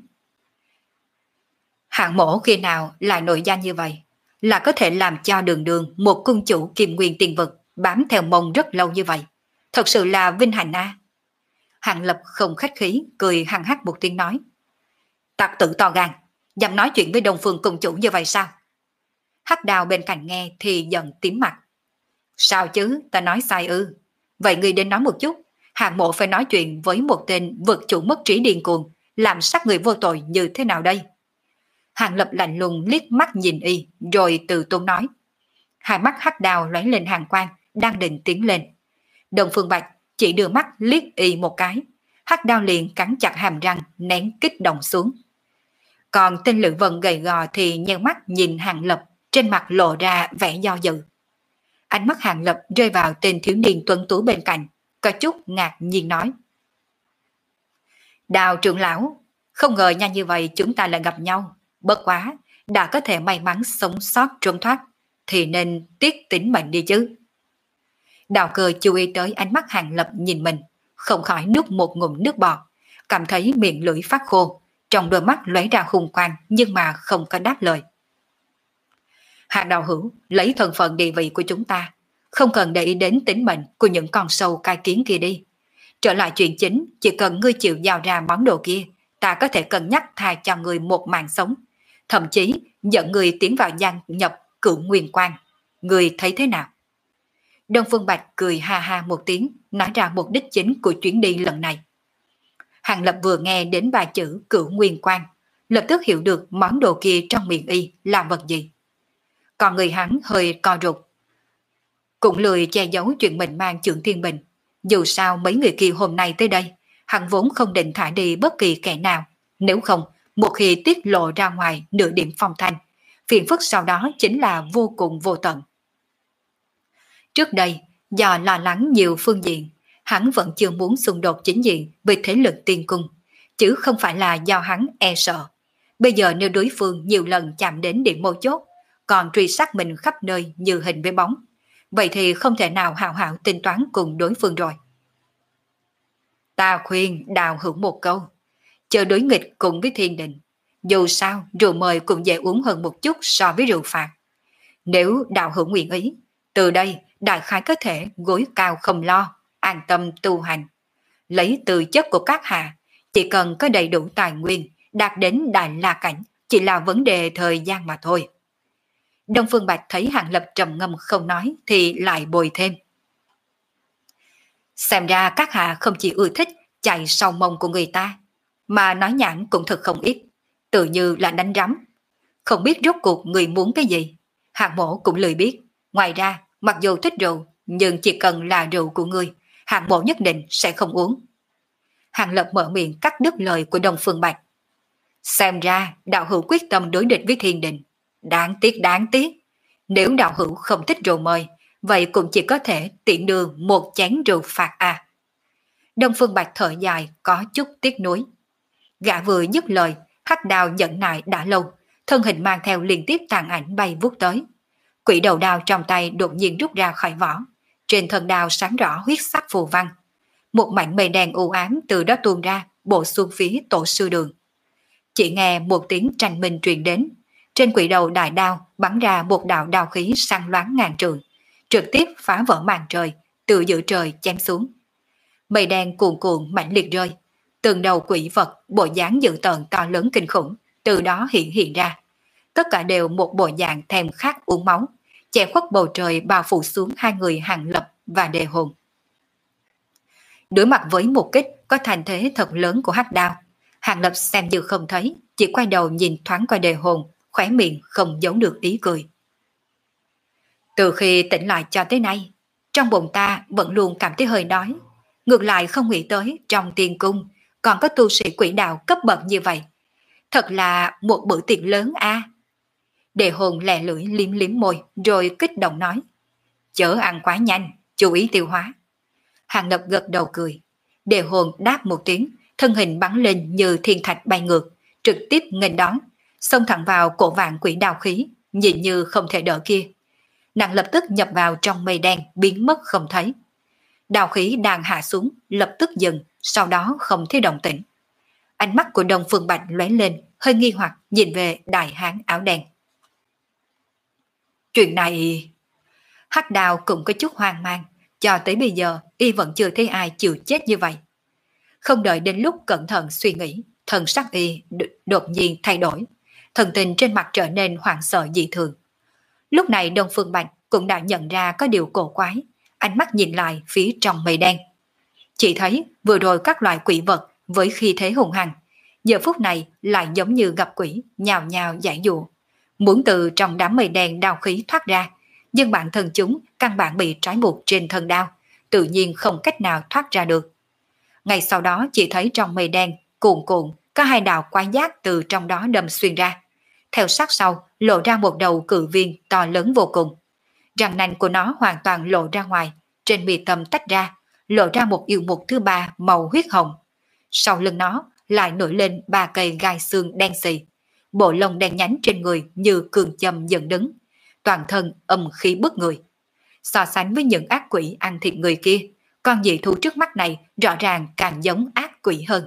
Hạng mổ khi nào lại nổi danh như vậy, là có thể làm cho đường đường một cung chủ Kim Nguyên Tiên Vực bám theo mông rất lâu như vậy, thật sự là vinh hạnh a. Hàng Lập không khách khí, cười hăng hắc một tiếng nói. Tặc tử to gan, dám nói chuyện với Đông Phương cung chủ như vậy sao? Hắc Đào bên cạnh nghe thì giận tím mặt. Sao chứ, ta nói sai ư? Vậy ngươi đến nói một chút, Hàng mộ phải nói chuyện với một tên vực chủ mất trí điên cuồng, làm sát người vô tội như thế nào đây? Hàng Lập lạnh lùng liếc mắt nhìn y, rồi từ tốn nói. Hai mắt Hắc Đào lóe lên hàng quang, đang định tiến lên. Đông Phương Bạch chỉ đưa mắt liếc y một cái, Hắc Đào liền cắn chặt hàm răng, nén kích động xuống. Còn tên Lữ Vân gầy gò thì nheo mắt nhìn Hàng Lập, trên mặt lộ ra vẻ do dự. Ánh mắt Hàng Lập rơi vào tên thiếu niên tuấn tú bên cạnh, có chút ngạc nhiên nói. Đào trưởng lão, không ngờ nhanh như vậy chúng ta lại gặp nhau, bất quá, đã có thể may mắn sống sót trốn thoát, thì nên tiếc tính mệnh đi chứ. Đào Cơ chú ý tới ánh mắt Hàng Lập nhìn mình, không khỏi nuốt một ngụm nước bọt, cảm thấy miệng lưỡi phát khô, trong đôi mắt lóe ra hung quang nhưng mà không có đáp lời. Hàng đạo hữu, lấy thân phận địa vị của chúng ta, không cần để ý đến tính mệnh của những con sâu cai kiến kia đi. Trở lại chuyện chính, chỉ cần ngươi chịu giao ra món đồ kia, ta có thể cân nhắc tha cho ngươi một mạng sống, thậm chí dẫn ngươi tiến vào gian nhập cửu nguyên quan. Ngươi thấy thế nào? Đông Phương Bạch cười ha ha một tiếng, nói ra mục đích chính của chuyến đi lần này. Hàng Lập vừa nghe đến ba chữ cửu nguyên quan, lập tức hiểu được món đồ kia trong miệng y là vật gì. Còn người hắn hơi co rụt, cũng lười che giấu chuyện mình mang Chưởng Thiên Bình. Dù sao mấy người kia hôm nay tới đây, hắn vốn không định thả đi bất kỳ kẻ nào. Nếu không, một khi tiết lộ ra ngoài nửa điểm phong thanh, phiền phức sau đó chính là vô cùng vô tận. Trước đây, do lo lắng nhiều phương diện, hắn vẫn chưa muốn xung đột chính diện với thế lực tiên cung, chứ không phải là do hắn e sợ. Bây giờ nếu đối phương nhiều lần chạm đến điểm mấu chốt, còn truy sát mình khắp nơi như hình với bóng, vậy thì không thể nào hào hảo tính toán cùng đối phương rồi. Ta khuyên Đào Hữu một câu, chờ đối nghịch cùng với thiên đình. Dù sao, rượu mời cũng dễ uống hơn một chút so với rượu phạt. Nếu Đạo Hữu nguyện ý, từ đây đại khái có thể gối cao không lo, an tâm tu hành. Lấy từ chất của các hạ, chỉ cần có đầy đủ tài nguyên, đạt đến đại la cảnh, chỉ là vấn đề thời gian mà thôi. Đông Phương Bạch thấy Hàng Lập trầm ngâm không nói thì lại bồi thêm. Xem ra các hạ không chỉ ưa thích chạy sau mông của người ta, mà nói nhảm cũng thật không ít, tự như là đánh rắm. Không biết rốt cuộc người muốn cái gì, Hạng Mỗ cũng lười biết. Ngoài ra, mặc dù thích rượu, nhưng chỉ cần là rượu của người, Hạng Mỗ nhất định sẽ không uống. Hàng Lập mở miệng cắt đứt lời của Đông Phương Bạch. Xem ra Đạo Hữu quyết tâm đối địch với thiên đình. Đáng tiếc đáng tiếc. Nếu Đạo Hữu không thích rượu mời, vậy cũng chỉ có thể tiện đường một chén rượu phạt à. Đông Phương Bạch thở dài có chút tiếc nuối. Gã vừa dứt lời, hắc đao nhẫn nại đã lâu, thân hình mang theo liên tiếp tàn ảnh bay vút tới. Quỷ đầu đao trong tay đột nhiên rút ra khỏi vỏ, trên thân đao sáng rõ huyết sắc phù văn. Một mảnh mây đen u ám từ đó tuôn ra, bổ xuống phía Tổ sư Đường. Chỉ nghe một tiếng tranh minh truyền đến, trên quỷ đầu đại đao bắn ra một đạo đao khí sáng loáng ngàn trượng, trực tiếp phá vỡ màn trời, từ giữa trời chém xuống. Mây đen cuồn cuộn mãnh liệt rơi, từng đầu quỷ vật bộ dáng dữ tợn to lớn kinh khủng từ đó hiện hiện ra. Tất cả đều một bộ dạng thèm khát uống máu, che khuất bầu trời bao phủ xuống hai người Hàng Lập và Đề Hồn. Đối mặt với một kích có thành thế thật lớn của hắc đao, Hàng Lập xem như không thấy, chỉ quay đầu nhìn thoáng qua Đề Hồn, khóe miệng không giấu được ý cười. Từ khi tỉnh lại cho tới nay, trong bụng ta vẫn luôn cảm thấy hơi đói. Ngược lại không nghĩ tới trong tiên cung còn có tu sĩ quỷ đạo cấp bậc như vậy. Thật là một bữa tiệc lớn a. À. Đề Hồn lè lưỡi liếm liếm môi rồi kích động nói. Chớ ăn quá nhanh, chú ý tiêu hóa. Hàng Lập gật đầu cười. Đề Hồn đáp một tiếng, thân hình bắn lên như thiên thạch bay ngược, trực tiếp nghênh đón, xông thẳng vào cổ vạn quỷ đao khí, nhìn như không thể đỡ kia. Nàng lập tức nhập vào trong mây đen, biến mất không thấy. Đao khí đang hạ xuống, lập tức dừng, sau đó không thấy động tĩnh. Ánh mắt của Đông Phương Bạch lóe lên, hơi nghi hoặc nhìn về đại hán áo đen. Chuyện này... Hắc Đao cũng có chút hoang mang, cho tới bây giờ y vẫn chưa thấy ai chịu chết như vậy. Không đợi đến lúc cẩn thận suy nghĩ, thần sắc y đột nhiên thay đổi, thần tình trên mặt trở nên hoảng sợ dị thường. Lúc này Đông Phương Bạch cũng đã nhận ra có điều cổ quái, ánh mắt nhìn lại phía trong mây đen. Chỉ thấy vừa rồi các loại quỷ vật với khí thế hùng hăng, giờ phút này lại giống như gặp quỷ, nhào nhào giải dụa, muốn từ trong đám mây đen đao khí thoát ra, nhưng bản thân chúng căn bản bị trói buộc trên thân đao, tự nhiên không cách nào thoát ra được. Ngay sau đó chỉ thấy trong mây đen cuồn cuộn có hai đạo quái giác từ trong đó đâm xuyên ra, theo sát sau lộ ra một đầu cự viên to lớn vô cùng. Răng nanh của nó hoàn toàn lộ ra ngoài, trên mi tâm tách ra, lộ ra một yêu mục thứ ba màu huyết hồng. Sau lưng nó lại nổi lên ba cây gai xương đen xì, bộ lông đen nhánh trên người như cường châm dựng đứng, toàn thân âm khí bức người. So sánh với những ác quỷ ăn thịt người kia, con dị thú trước mắt này rõ ràng càng giống ác quỷ hơn.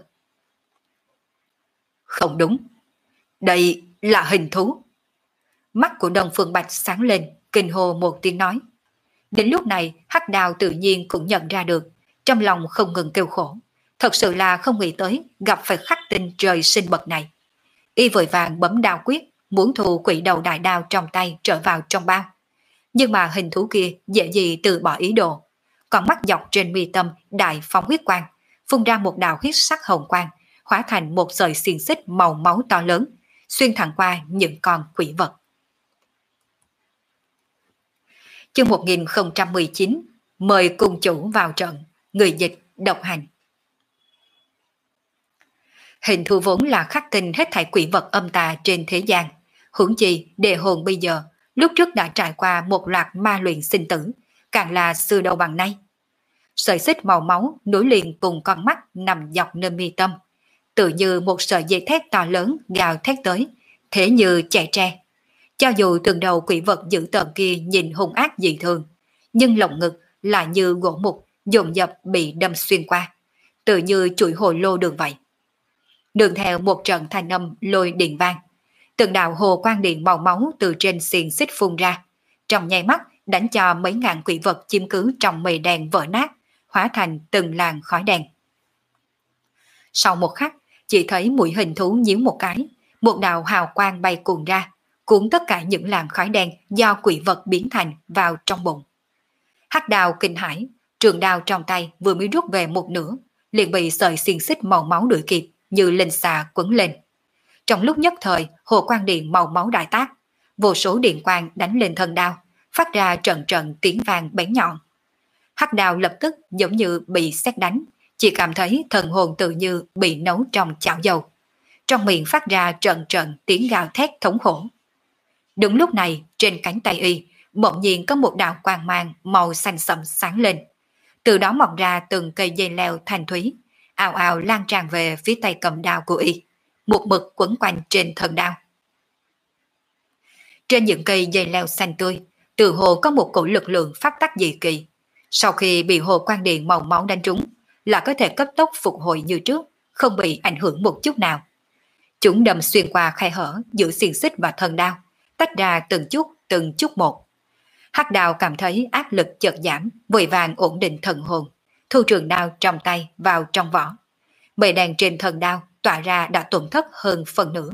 Không đúng, đây là hình thú. Mắt của Đông Phương Bạch sáng lên, kinh hô một tiếng nói. Đến lúc này Hắc Đao tự nhiên cũng nhận ra được, trong lòng không ngừng kêu khổ, thật sự là không nghĩ tới gặp phải khắc tinh trời sinh bậc này. Y vội vàng bấm đao quyết, muốn thu quỷ đầu đại đao trong tay trở vào trong bao. Nhưng mà hình thú kia dễ gì từ bỏ ý đồ, còn mắt dọc trên mi tâm đại phong huyết quang, phun ra một đạo huyết sắc hồng quang, hóa thành một sợi xiềng xích màu máu to lớn, xuyên thẳng qua những con quỷ vật. Chương một nghìn không trăm mười chín, mời cung chủ vào trận, người dịch độc hành. Hình thú vốn là khắc tinh hết thảy quỷ vật âm tà trên thế gian, huống chi Đề Hồn bây giờ lúc trước đã trải qua một loạt ma luyện sinh tử, càng là xưa đâu bằng nay. Sợi xích màu máu nối liền cùng con mắt nằm dọc nơi mi tâm, tự như một sợi dây thép to lớn gào thét tới, thế như chạy tre. Cho dù từng đầu quỷ vật dữ tợn kia nhìn hung ác dị thường, nhưng lồng ngực lại như gỗ mục dồn dập bị đâm xuyên qua, tự như chuỗi hồ lô đường vậy. Đường theo một trận thanh âm lôi điện vang, từng đạo hồ quang điện màu máu từ trên xiềng xích phun ra, trong nháy mắt đánh cho mấy ngàn quỷ vật chiếm cứ trong mây đen vỡ nát, hóa thành từng làn khói đen. Sau một khắc, chỉ thấy mũi hình thú nhíu một cái, một đạo hào quang bay cuồn ra, cuốn tất cả những làn khói đen do quỷ vật biến thành vào trong bụng. Hắc Đào kinh hãi, trường đao trong tay vừa mới rút về một nửa, liền bị sợi xiềng xích màu máu đuổi kịp, như linh xà quấn lên. Trong lúc nhất thời, hồ quang điện màu máu đại tác, vô số điện quang đánh lên thân đao, phát ra trận trận tiếng vang bén nhọn. Hắc Đào lập tức giống như bị sét đánh, chỉ cảm thấy thần hồn tự như bị nấu trong chảo dầu. Trong miệng phát ra trận trận tiếng gào thét thống khổ. Đúng lúc này, trên cánh tay y, bỗng nhiên có một đạo quang mang màu xanh sẫm sáng lên. Từ đó mọc ra từng cây dây leo thanh thúy, ào ào lan tràn về phía tay cầm đao của y, một mực quấn quanh trên thân đao. Trên những cây dây leo xanh tươi, từ hồ có một cổ lực lượng pháp tắc dị kỳ. Sau khi bị hồ quang điện màu máu đánh trúng, là có thể cấp tốc phục hồi như trước, không bị ảnh hưởng một chút nào. Chúng đâm xuyên qua khe hở giữa xiềng xích và thân đao, tách ra từng chút, từng chút một. Hắc Đào cảm thấy áp lực chợt giảm, vội vàng ổn định thần hồn, thu trường đao trong tay vào trong vỏ. Mây đen trên thân đao tỏa ra đã tổn thất hơn phần nửa.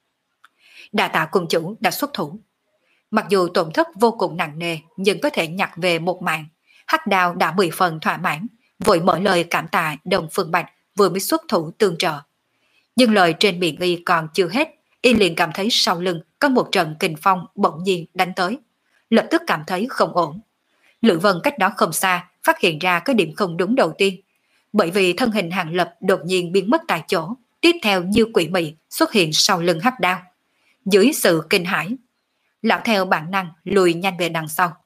Đa tạ cung chủ đã xuất thủ. Mặc dù tổn thất vô cùng nặng nề, nhưng có thể nhặt về một mạng. Hắc Đào đã mười phần thỏa mãn, vội mở lời cảm tạ Đông Phương Bạch vừa mới xuất thủ tương trợ. Nhưng lời trên miệng y còn chưa hết, y liền cảm thấy sau lưng có một trận kình phong bỗng nhiên đánh tới, lập tức cảm thấy không ổn. Lữ Vân cách đó không xa phát hiện ra cái điểm không đúng đầu tiên, bởi vì thân hình Hàng Lập đột nhiên biến mất tại chỗ, tiếp theo như quỷ mị xuất hiện sau lưng Hắc Đao. Dưới sự kinh hãi, lão theo bản năng lùi nhanh về đằng sau.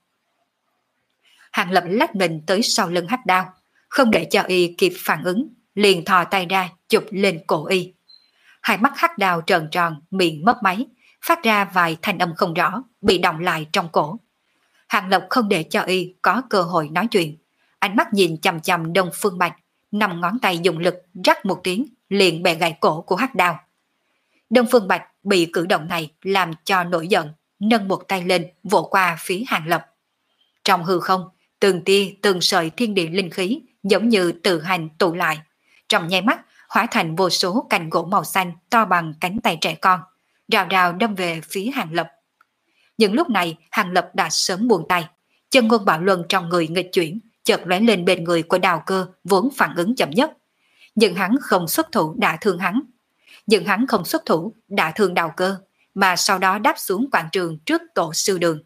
Hàng Lập lách mình tới sau lưng Hắc Đao, không để cho y kịp phản ứng, liền thò tay ra chụp lên cổ y. Hai mắt Hắc Đao tròn tròn, miệng mấp máy, phát ra vài thanh âm không rõ, bị động lại trong cổ. Hàng Lập không để cho y có cơ hội nói chuyện, ánh mắt nhìn chằm chằm Đông Phương Bạch, năm ngón tay dùng lực rắc một tiếng, liền bẻ gãy cổ của Hắc Đao. Đông Phương Bạch bị cử động này làm cho nổi giận, nâng một tay lên vỗ qua phía Hàng Lập. Trong hư không, từng tia từng sợi thiên địa linh khí giống như tự hành tụ lại, trong nháy mắt hóa thành vô số cành gỗ màu xanh to bằng cánh tay trẻ con, rào rào đâm về phía Hàng Lập. Nhưng lúc này Hàng Lập đã sớm buông tay, chân ngôn bạo luân trong người nghịch chuyển, chợt lóe lên bên người của Đào Cơ vốn phản ứng chậm nhất. Nhưng hắn không xuất thủ đã thương hắn. Nhưng hắn không xuất thủ đã thương Đào Cơ, mà sau đó đáp xuống quảng trường trước tổ sư đường.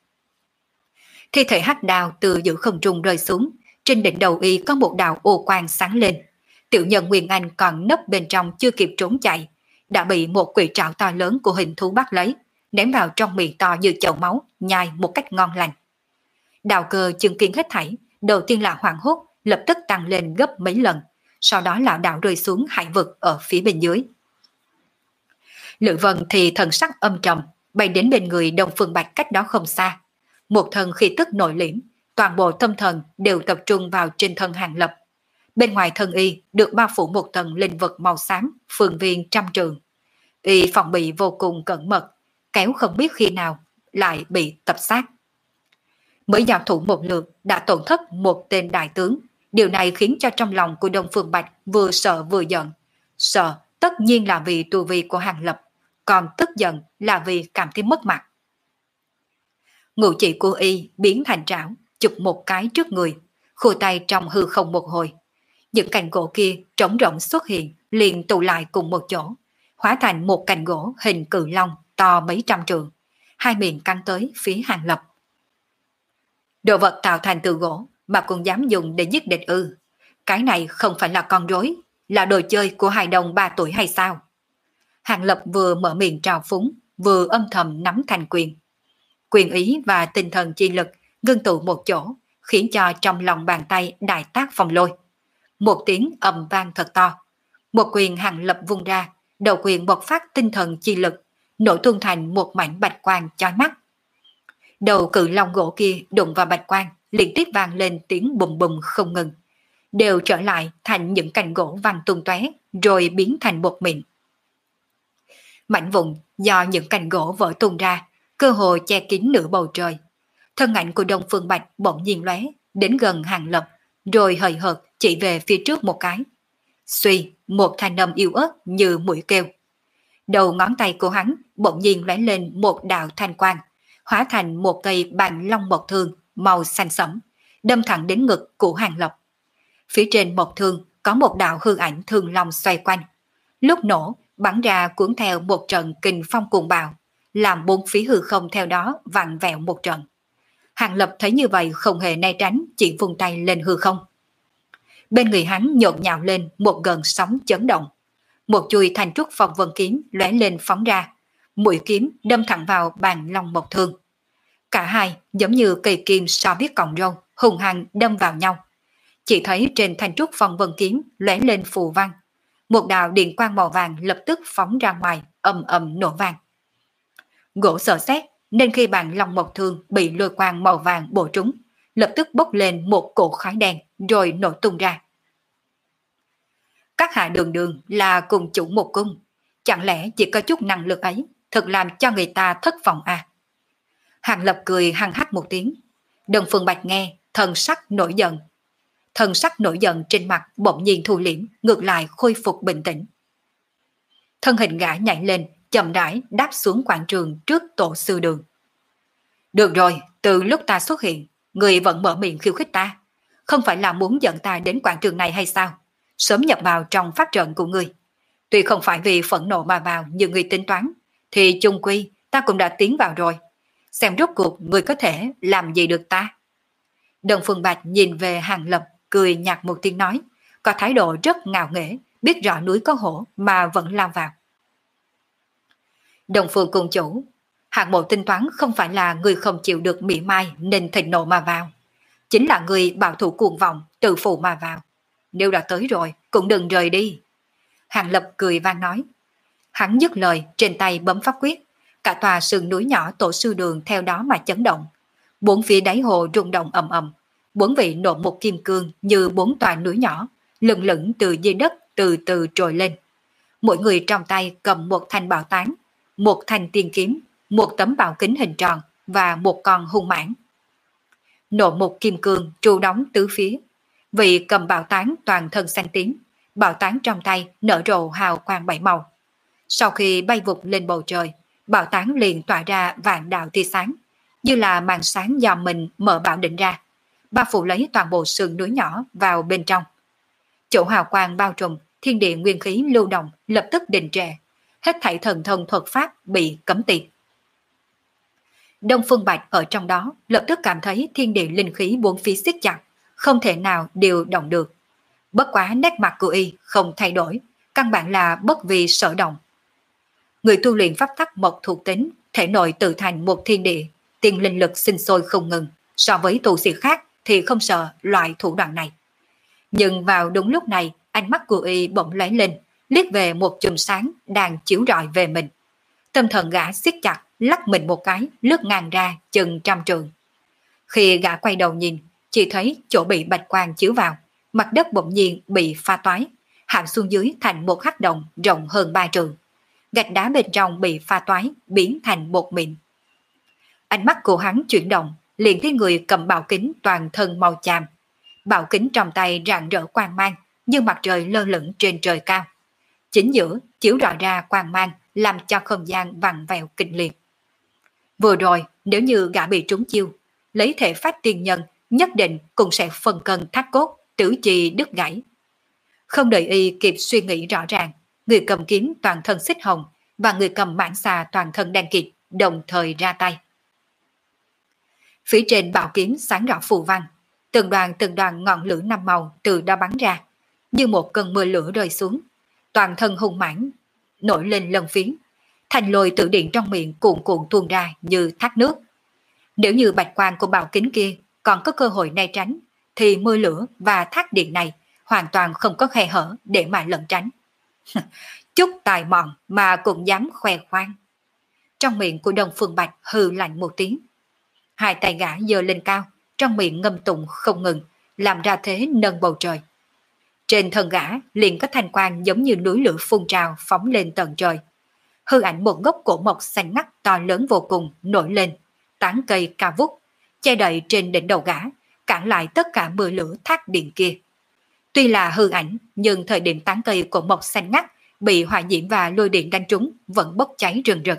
Thi thể Hắc Đao từ giữa không trung rơi xuống, trên đỉnh đầu y có một đạo ô quang sáng lên. Tiểu nhân Nguyên Anh còn nấp bên trong chưa kịp trốn chạy, đã bị một quỷ trảo to lớn của hình thú bắt lấy, ném vào trong miệng to như chậu máu, nhai một cách ngon lành. Đào Cơ chứng kiến hết thảy, đầu tiên là hoảng hốt, lập tức tăng lên gấp mấy lần, sau đó lảo đảo rơi xuống hải vực ở phía bên dưới. Lữ Vân thì thần sắc âm trầm, bay đến bên người Đông Phương Bạch cách đó không xa. Một thân khí tức nội liễm, toàn bộ tâm thần đều tập trung vào trên thân Hàng Lập. Bên ngoài thân y được bao phủ một tầng linh vật màu xám, phương viên trăm trường. Y phòng bị vô cùng cẩn mật, kéo không biết khi nào lại bị tập sát. Mới giao thủ một lượt đã tổn thất một tên đại tướng. Điều này khiến cho trong lòng của Đông Phương Bạch vừa sợ vừa giận. Sợ tất nhiên là vì tu vi của Hàng Lập, còn tức giận là vì cảm thấy mất mặt. Ngũ chỉ của y biến thành trảo, chụp một cái trước người, khua tay trong hư không một hồi. Những cành gỗ kia trống rỗng xuất hiện, liền tụ lại cùng một chỗ, hóa thành một cành gỗ hình cự long to mấy trăm trượng, hai miệng căng tới phía Hàng Lập. Đồ vật tạo thành từ gỗ mà cũng dám dùng để giết địch ư? Cái này không phải là con rối, là đồ chơi của hài đồng ba tuổi hay sao? Hàng Lập vừa mở miệng trào phúng, vừa âm thầm nắm thành quyền. Quyền ý và tinh thần chi lực ngưng tụ một chỗ, khiến cho trong lòng bàn tay đại tác phong lôi. Một tiếng ầm vang thật to. Một quyền Hàng Lập vung ra, đầu quyền bộc phát tinh thần chi lực, nổ tung thành một mảnh bạch quang chói mắt. Đầu cự long gỗ kia đụng vào bạch quang, liên tiếp vang lên tiếng bùm bùm không ngừng. đều trở lại thành những cành gỗ văng tung tóe rồi biến thành bột mịn. Mảnh vụn do những cành gỗ vỡ tung ra, cơ hồ che kín nửa bầu trời. Thân ảnh của Đông Phương Bạch bỗng nhiên lóe đến gần Hàng Lập, rồi hời hợt chỉ về phía trước một cái. Suy, một thanh âm yếu ớt như mũi kêu. Đầu ngón tay của hắn bỗng nhiên lóe lên một đạo thanh quang, hóa thành một cây bàn long mộc thương màu xanh sẫm, đâm thẳng đến ngực của Hàng Lập. Phía trên mộc thương có một đạo hư ảnh thương long xoay quanh. Lúc nổ, bắn ra cuốn theo một trận kình phong cuồng bạo, làm bốn phía hư không theo đó vặn vẹo một trận. Hàng Lập thấy như vậy không hề né tránh, chỉ vung tay lên hư không. Bên người hắn nhộn nhạo lên một gần sóng chấn động. Một chuôi thành trúc phong vân kiếm lóe lên phóng ra, mũi kiếm đâm thẳng vào bàn long mộc thương. Cả hai giống như cây kim so biết cọng râu, hùng hăng đâm vào nhau. Chỉ thấy trên thành trúc phong vân kiếm lóe lên phù văn, một đạo điện quang màu vàng lập tức phóng ra ngoài, ầm ầm nổ vang. Gỗ sợ sét nên khi bàn long mộc thương bị lôi quang màu vàng bổ trúng, lập tức bốc lên một cỗ khói đen rồi nổ tung ra. Các hạ đường đường là cùng chủ một cung, chẳng lẽ chỉ có chút năng lực ấy, thật làm cho người ta thất vọng à? Hàng Lập cười hăng hắc một tiếng. Đông Phương Bạch nghe, thần sắc nổi giận. Thần sắc nổi giận trên mặt bỗng nhiên thu liễm, ngược lại khôi phục bình tĩnh. Thân hình gã nhảy lên, chậm rãi đáp xuống quảng trường trước tổ sư đường. Được rồi, từ lúc ta xuất hiện, người vẫn mở miệng khiêu khích ta. Không phải là muốn dẫn ta đến quảng trường này hay sao? Sớm nhập vào trong phát trận của người. Tuy không phải vì phẫn nộ mà vào như người tính toán, thì chung quy ta cũng đã tiến vào rồi. Xem rốt cuộc người có thể làm gì được ta. Đông Phương Bạch nhìn về Hàng Lập, cười nhạt một tiếng nói, có thái độ rất ngạo nghễ, biết rõ núi có hổ mà vẫn lao vào. Đông Phương cung chủ, hạng mộ tính toán không phải là người không chịu được mỉa mai nên thịnh nộ mà vào. Chính là người bảo thủ cuồng vọng, tự phụ mà vào. Nếu đã tới rồi, cũng đừng rời đi. Hàng Lập cười vang nói. Hắn dứt lời, trên tay bấm pháp quyết. Cả tòa sườn núi nhỏ tổ sư đường theo đó mà chấn động. Bốn phía đáy hồ rung động ầm ầm. Bốn vị nộ một kim cương như bốn tòa núi nhỏ, lừng lững từ dưới đất từ từ trồi lên. Mỗi người trong tay cầm một thanh bảo tán, một thanh tiên kiếm, một tấm bảo kính hình tròn và một con hung mãng. Nộ một kim cương trụ đóng tứ phía. Vị cầm bảo tán toàn thân xanh tím, bảo tán trong tay nở rộ hào quang bảy màu. Sau khi bay vụt lên bầu trời, bảo tán liền tỏa ra vạn đạo tia sáng, như là màn sáng do mình mở bảo định ra, bao phủ lấy toàn bộ sườn núi nhỏ vào bên trong. Chỗ hào quang bao trùm, thiên địa nguyên khí lưu động lập tức đình trệ, hết thảy thần thông thuật pháp bị cấm tiệt. Đông Phương Bạch ở trong đó lập tức cảm thấy thiên địa linh khí bốn phía siết chặt, không thể nào điều động được. Bất quá nét mặt của y không thay đổi, căn bản là bất vì sở động. Người tu luyện pháp tắc mộc thuộc tính, thể nội tự thành một thiên địa, tiền linh lực sinh sôi không ngừng, so với tu sĩ khác thì không sợ loại thủ đoạn này. Nhưng vào đúng lúc này, ánh mắt của y bỗng lóe lên, liếc về một chùm sáng đang chiếu rọi về mình. Tâm thần gã siết chặt, lắc mình một cái, lướt ngang ra chừng trăm trượng. Khi gã quay đầu nhìn, chỉ thấy chỗ bị bạch quang chiếu vào, mặt đất bỗng nhiên bị pha toái, hạ xuống dưới thành một hắc động rộng hơn ba trượng. Gạch đá bên trong bị pha toái, biến thành bột mịn. Ánh mắt của hắn chuyển động, liền thấy người cầm bảo kính toàn thân màu chàm. Bảo kính trong tay rạng rỡ quang mang, như mặt trời lơ lửng trên trời cao. Chính giữa chiếu rọi ra quang mang, làm cho không gian vặn vẹo kịch liệt. Vừa rồi, nếu như gã bị trúng chiêu, lấy thể phách tiên nhân, nhất định cũng sẽ phân cân thắt cốt, tử chi đứt gãy. Không đợi y kịp suy nghĩ rõ ràng, người cầm kiếm toàn thân xích hồng và người cầm mãng xà toàn thân đen kịt đồng thời ra tay. Phía trên bảo kiếm sáng rõ phù văn, từng đoàn từng đoàn ngọn lửa năm màu từ đó bắn ra, như một cơn mưa lửa rơi xuống, toàn thân hung mãnh nổi lên lân phiến, thành lôi tự điện trong miệng cuồn cuộn tuôn ra như thác nước. Nếu như bạch quang của bảo kính kia còn có cơ hội né tránh, thì mưa lửa và thác điện này hoàn toàn không có khe hở để mà lẩn tránh. Chút tài mọn mà cũng dám khoe khoang. Trong miệng của Đông Phương Bạch hừ lạnh một tiếng. Hai tay gã giơ lên cao, trong miệng ngâm tụng không ngừng, làm ra thế nâng bầu trời, Trên thân gã liền có thanh quang giống như núi lửa phun trào phóng lên tận trời. Hư ảnh một gốc cổ mộc xanh ngắt to lớn vô cùng nổi lên, tán cây cao vút, che đậy trên đỉnh đầu gã, cản lại tất cả mưa lửa thác điện kia. Tuy là hư ảnh, nhưng thời điểm tán cây cổ mộc xanh ngắt bị hỏa diễm và lôi điện đánh trúng vẫn bốc cháy rừng rực.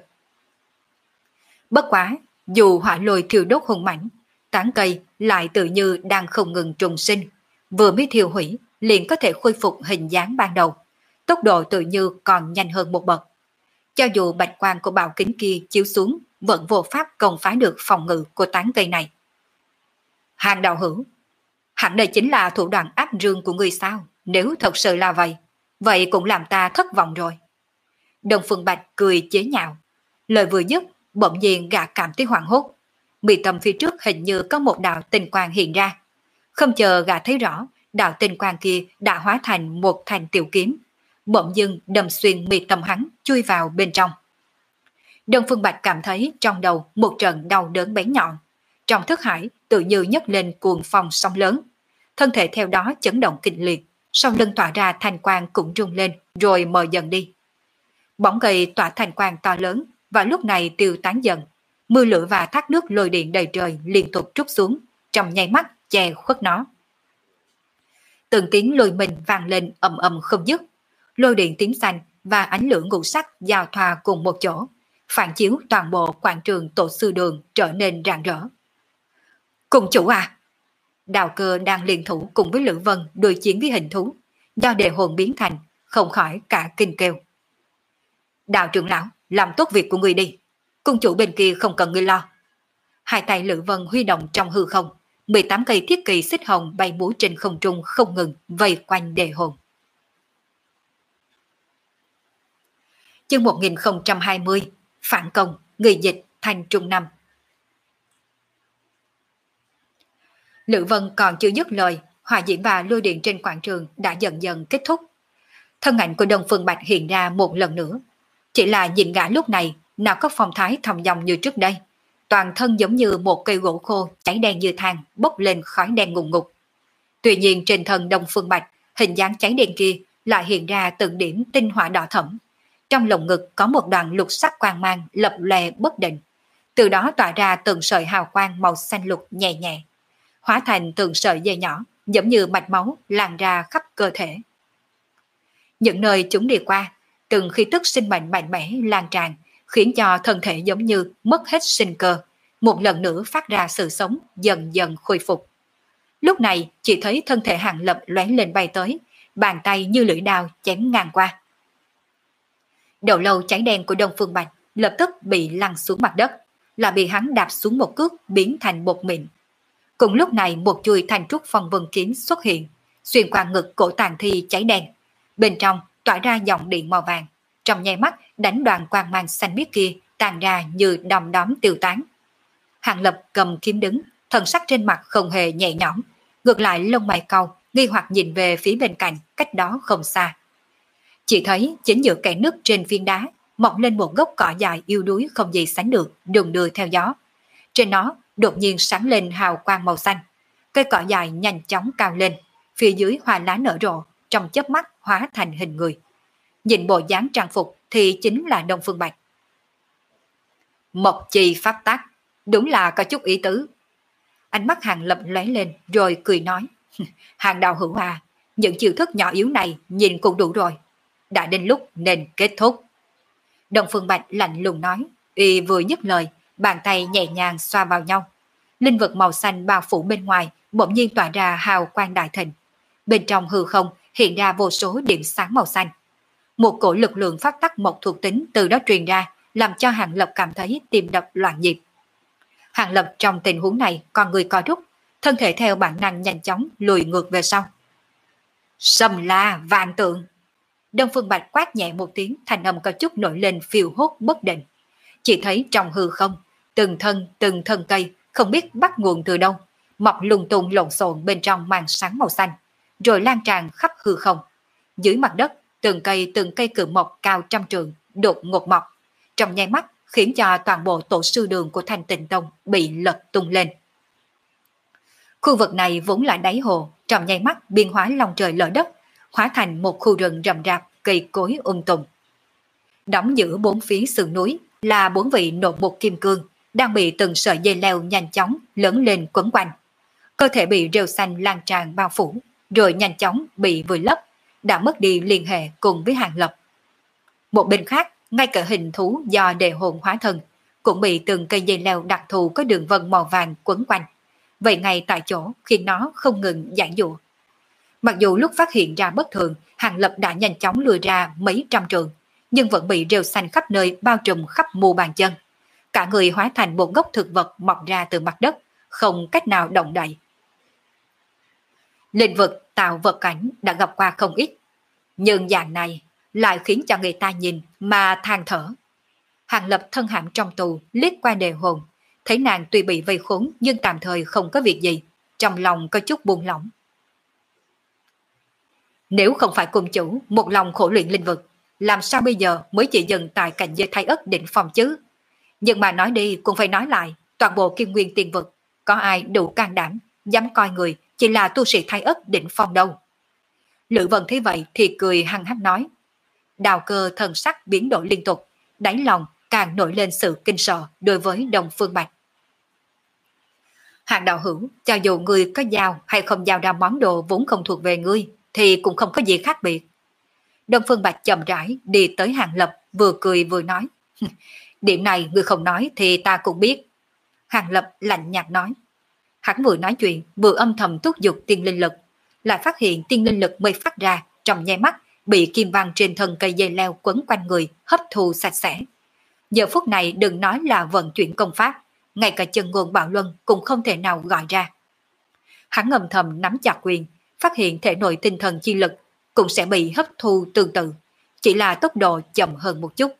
Bất quá, dù hỏa lôi thiêu đốt hung mãnh, tán cây lại tự như đang không ngừng trùng sinh, vừa mới thiêu hủy liền có thể khôi phục hình dáng ban đầu, tốc độ tự như còn nhanh hơn một bậc. Cho dù bạch quang của bảo kính kia chiếu xuống, vẫn vô pháp công phá được phòng ngự của tán cây này. Hàng đạo hữu, hẳn đây chính là thủ đoạn áp rương của người sao? Nếu thật sự là vậy, vậy cũng làm ta thất vọng rồi. Đồng Phương Bạch cười chế nhạo, lời vừa dứt, bỗng nhiên gã cảm thấy hoảng hốt. Mi tâm phía trước hình như có một đạo tinh quang hiện ra. Không chờ gã thấy rõ, đạo tinh quang kia đã hóa thành một thanh tiểu kiếm, bỗng dưng đâm xuyên mi tâm hắn, chui vào bên trong. Đông Phương Bạch cảm thấy trong đầu một trận đau đớn bén nhọn, trong thức hải tự như nhấc lên cuồng phong sóng lớn, thân thể theo đó chấn động kịch liệt, sau lưng tỏa ra thanh quang cũng rung lên rồi mờ dần đi. Bóng cây tỏa thanh quang to lớn và lúc này tiêu tán dần, mưa lửa và thác nước lôi điện đầy trời liên tục trút xuống, trong nháy mắt che khuất nó. Từng tiếng lôi mình vang lên ầm ầm không dứt, lôi điện tím xanh và ánh lửa ngũ sắc giao thoa cùng một chỗ, phản chiếu toàn bộ quảng trường Tổ Sư Đường trở nên rạng rỡ. Cùng chủ à! Đào Cơ đang liên thủ cùng với Lữ Vân đối chiến với hình thú, do đề hồn biến thành, không khỏi cả kinh kêu. Đào trưởng lão, làm tốt việc của người đi, cung chủ bên kia không cần người lo. Hai tay Lữ Vân huy động trong hư không, mười tám cây thiết kỳ xích hồng bay múa trên không trung không ngừng vây quanh đề hồn. Chương một nghìn không trăm hai mươi, phản công, người dịch Thanh Trung Năm. Lữ Vân còn chưa dứt lời, hỏa diễm và lôi điện trên quảng trường đã dần dần kết thúc. Thân ảnh của Đông Phương Bạch hiện ra một lần nữa. Chỉ là nhìn gã lúc này, nào có phong thái thầm dòng như trước đây. Toàn thân giống như một cây gỗ khô cháy đen như than, bốc lên khói đen ngùn ngụt. Tuy nhiên trên thân Đông Phương Bạch, hình dáng cháy đen kia lại hiện ra từng điểm tinh hỏa đỏ thẫm. Trong lồng ngực có một đoàn lục sắc quang mang lập lòe bất định. Từ đó tỏa ra từng sợi hào quang màu xanh lục nhẹ nhẹ, hóa thành từng sợi dây nhỏ, giống như mạch máu lan ra khắp cơ thể. Những nơi chúng đi qua, từng khí tức sinh mệnh mạnh mẽ lan tràn, khiến cho thân thể giống như mất hết sinh cơ, một lần nữa phát ra sự sống dần dần khôi phục. Lúc này chỉ thấy thân thể Hàng Lập lóe lên bay tới, bàn tay như lưỡi đao chém ngang qua. Đầu lâu cháy đen của Đông Phương Bạch lập tức bị lăn xuống mặt đất, là bị hắn đạp xuống một cước biến thành bột mịn. Cùng lúc này một chuôi thanh trúc phong vân kiếm xuất hiện, xuyên qua ngực cổ tàn thi cháy đen. Bên trong tỏa ra dòng điện màu vàng, trong nháy mắt đánh đoàn quang mang xanh biếc kia tàn ra như đom đóm tiêu tán. Hàng Lập cầm kiếm đứng, thần sắc trên mặt không hề nhẹ nhõm, ngược lại lông mày cau, nghi hoặc nhìn về phía bên cạnh cách đó không xa. Chỉ thấy chính giữa kẽ nứt trên phiến đá mọc lên một gốc cỏ dài yếu đuối không gì sánh được, đùng đưa theo gió. Trên nó đột nhiên sáng lên hào quang màu xanh, cây cỏ dài nhanh chóng cao lên, phía dưới hoa lá nở rộ, trong chớp mắt hóa thành hình người. Nhìn bộ dáng trang phục thì chính là Đông Phương Bạch. Mộc chi pháp tắc, đúng là có chút ý tứ. Ánh mắt Hàng Lập lóe lên rồi cười nói, Hàng đạo hữu à, những chiêu thức nhỏ yếu này nhìn cũng đủ rồi, đã đến lúc nên kết thúc. Đông Phương Bạch lạnh lùng nói, y vừa dứt lời, bàn tay nhẹ nhàng xoa vào nhau. Linh vật màu xanh bao phủ bên ngoài bỗng nhiên tỏa ra hào quang đại thịnh. Bên trong hư không hiện ra vô số điểm sáng màu xanh. Một cổ lực lượng pháp tắc mộc thuộc tính từ đó truyền ra, làm cho Hàng Lập cảm thấy tim đập loạn nhịp. Hàng Lập trong tình huống này còn người co rút, thân thể theo bản năng nhanh chóng lùi ngược về sau. Sầm la vạn tượng. Đông Phương Bạch quát nhẹ một tiếng, thanh âm có chút nổi lên phiêu hốt bất định. Chỉ thấy trong hư không, từng thân từng thân cây không biết bắt nguồn từ đâu, mọc lung tung lộn xộn bên trong màn sáng màu xanh, rồi lan tràn khắp hư không. Dưới mặt đất, từng cây từng cây cự mộc cao trăm trượng đột ngột mọc, trong nháy mắt khiến cho toàn bộ tổ sư đường của Thanh Tịnh Tông bị lật tung lên. Khu vực này vốn là đáy hồ, trong nháy mắt biến hóa lòng trời lở đất, hóa thành một khu rừng rậm rạp, cây cối um tùm. Đóng giữa bốn phía sườn núi là bốn vị nộ mục kim cương, đang bị từng sợi dây leo nhanh chóng lớn lên quấn quanh. Cơ thể bị rêu xanh lan tràn bao phủ, rồi nhanh chóng bị vùi lấp, đã mất đi liên hệ cùng với Hàng Lập. Một bên khác, ngay cả hình thú do đề hồn hóa thân, cũng bị từng cây dây leo đặc thù có đường vân màu vàng quấn quanh. Vậy ngay tại chỗ khiến nó không ngừng giãy giụa. Mặc dù lúc phát hiện ra bất thường, Hàng Lập đã nhanh chóng lùi ra mấy trăm trường, nhưng vẫn bị rêu xanh khắp nơi bao trùm khắp mu bàn chân. Cả người hóa thành một gốc thực vật mọc ra từ mặt đất, không cách nào động đậy. Lĩnh vực tạo vật cảnh đã gặp qua không ít, nhưng dạng này lại khiến cho người ta nhìn mà than thở. Hàng Lập thân hãm trong tù, liếc qua đề hồn, thấy nàng tuy bị vây khốn nhưng tạm thời không có việc gì, trong lòng có chút buông lỏng. Nếu không phải cùng chủ một lòng khổ luyện linh vực, làm sao bây giờ mới chỉ dừng tại cảnh giới thái ất đỉnh phong chứ? Nhưng mà nói đi cũng phải nói lại, toàn bộ Kim Nguyên Tiên vực, có ai đủ can đảm, dám coi người chỉ là tu sĩ thái ất đỉnh phong đâu. Lữ Vân thấy vậy thì cười hăng hắc nói. Đào Cơ thần sắc biến đổi liên tục, đáy lòng càng nổi lên sự kinh sợ đối với Đông Phương Bạch. Hàng đạo hữu, cho dù ngươi có giao hay không giao ra món đồ vốn không thuộc về ngươi, thì cũng không có gì khác biệt. Đông Phương Bạch chậm rãi đi tới Hàng Lập, vừa cười vừa nói. Điểm này ngươi không nói thì ta cũng biết. Hàng Lập lạnh nhạt nói. Hắn vừa nói chuyện, vừa âm thầm thúc giục tiên linh lực, lại phát hiện tiên linh lực mới phát ra trong nháy mắt bị kim văn trên thân cây dây leo quấn quanh người hấp thu sạch sẽ. Giờ phút này đừng nói là vận chuyển công pháp, ngay cả chân ngôn bạo luân cũng không thể nào gọi ra. Hắn âm thầm nắm chặt quyền, phát hiện thể nội tinh thần chi lực cũng sẽ bị hấp thu tương tự, chỉ là tốc độ chậm hơn một chút.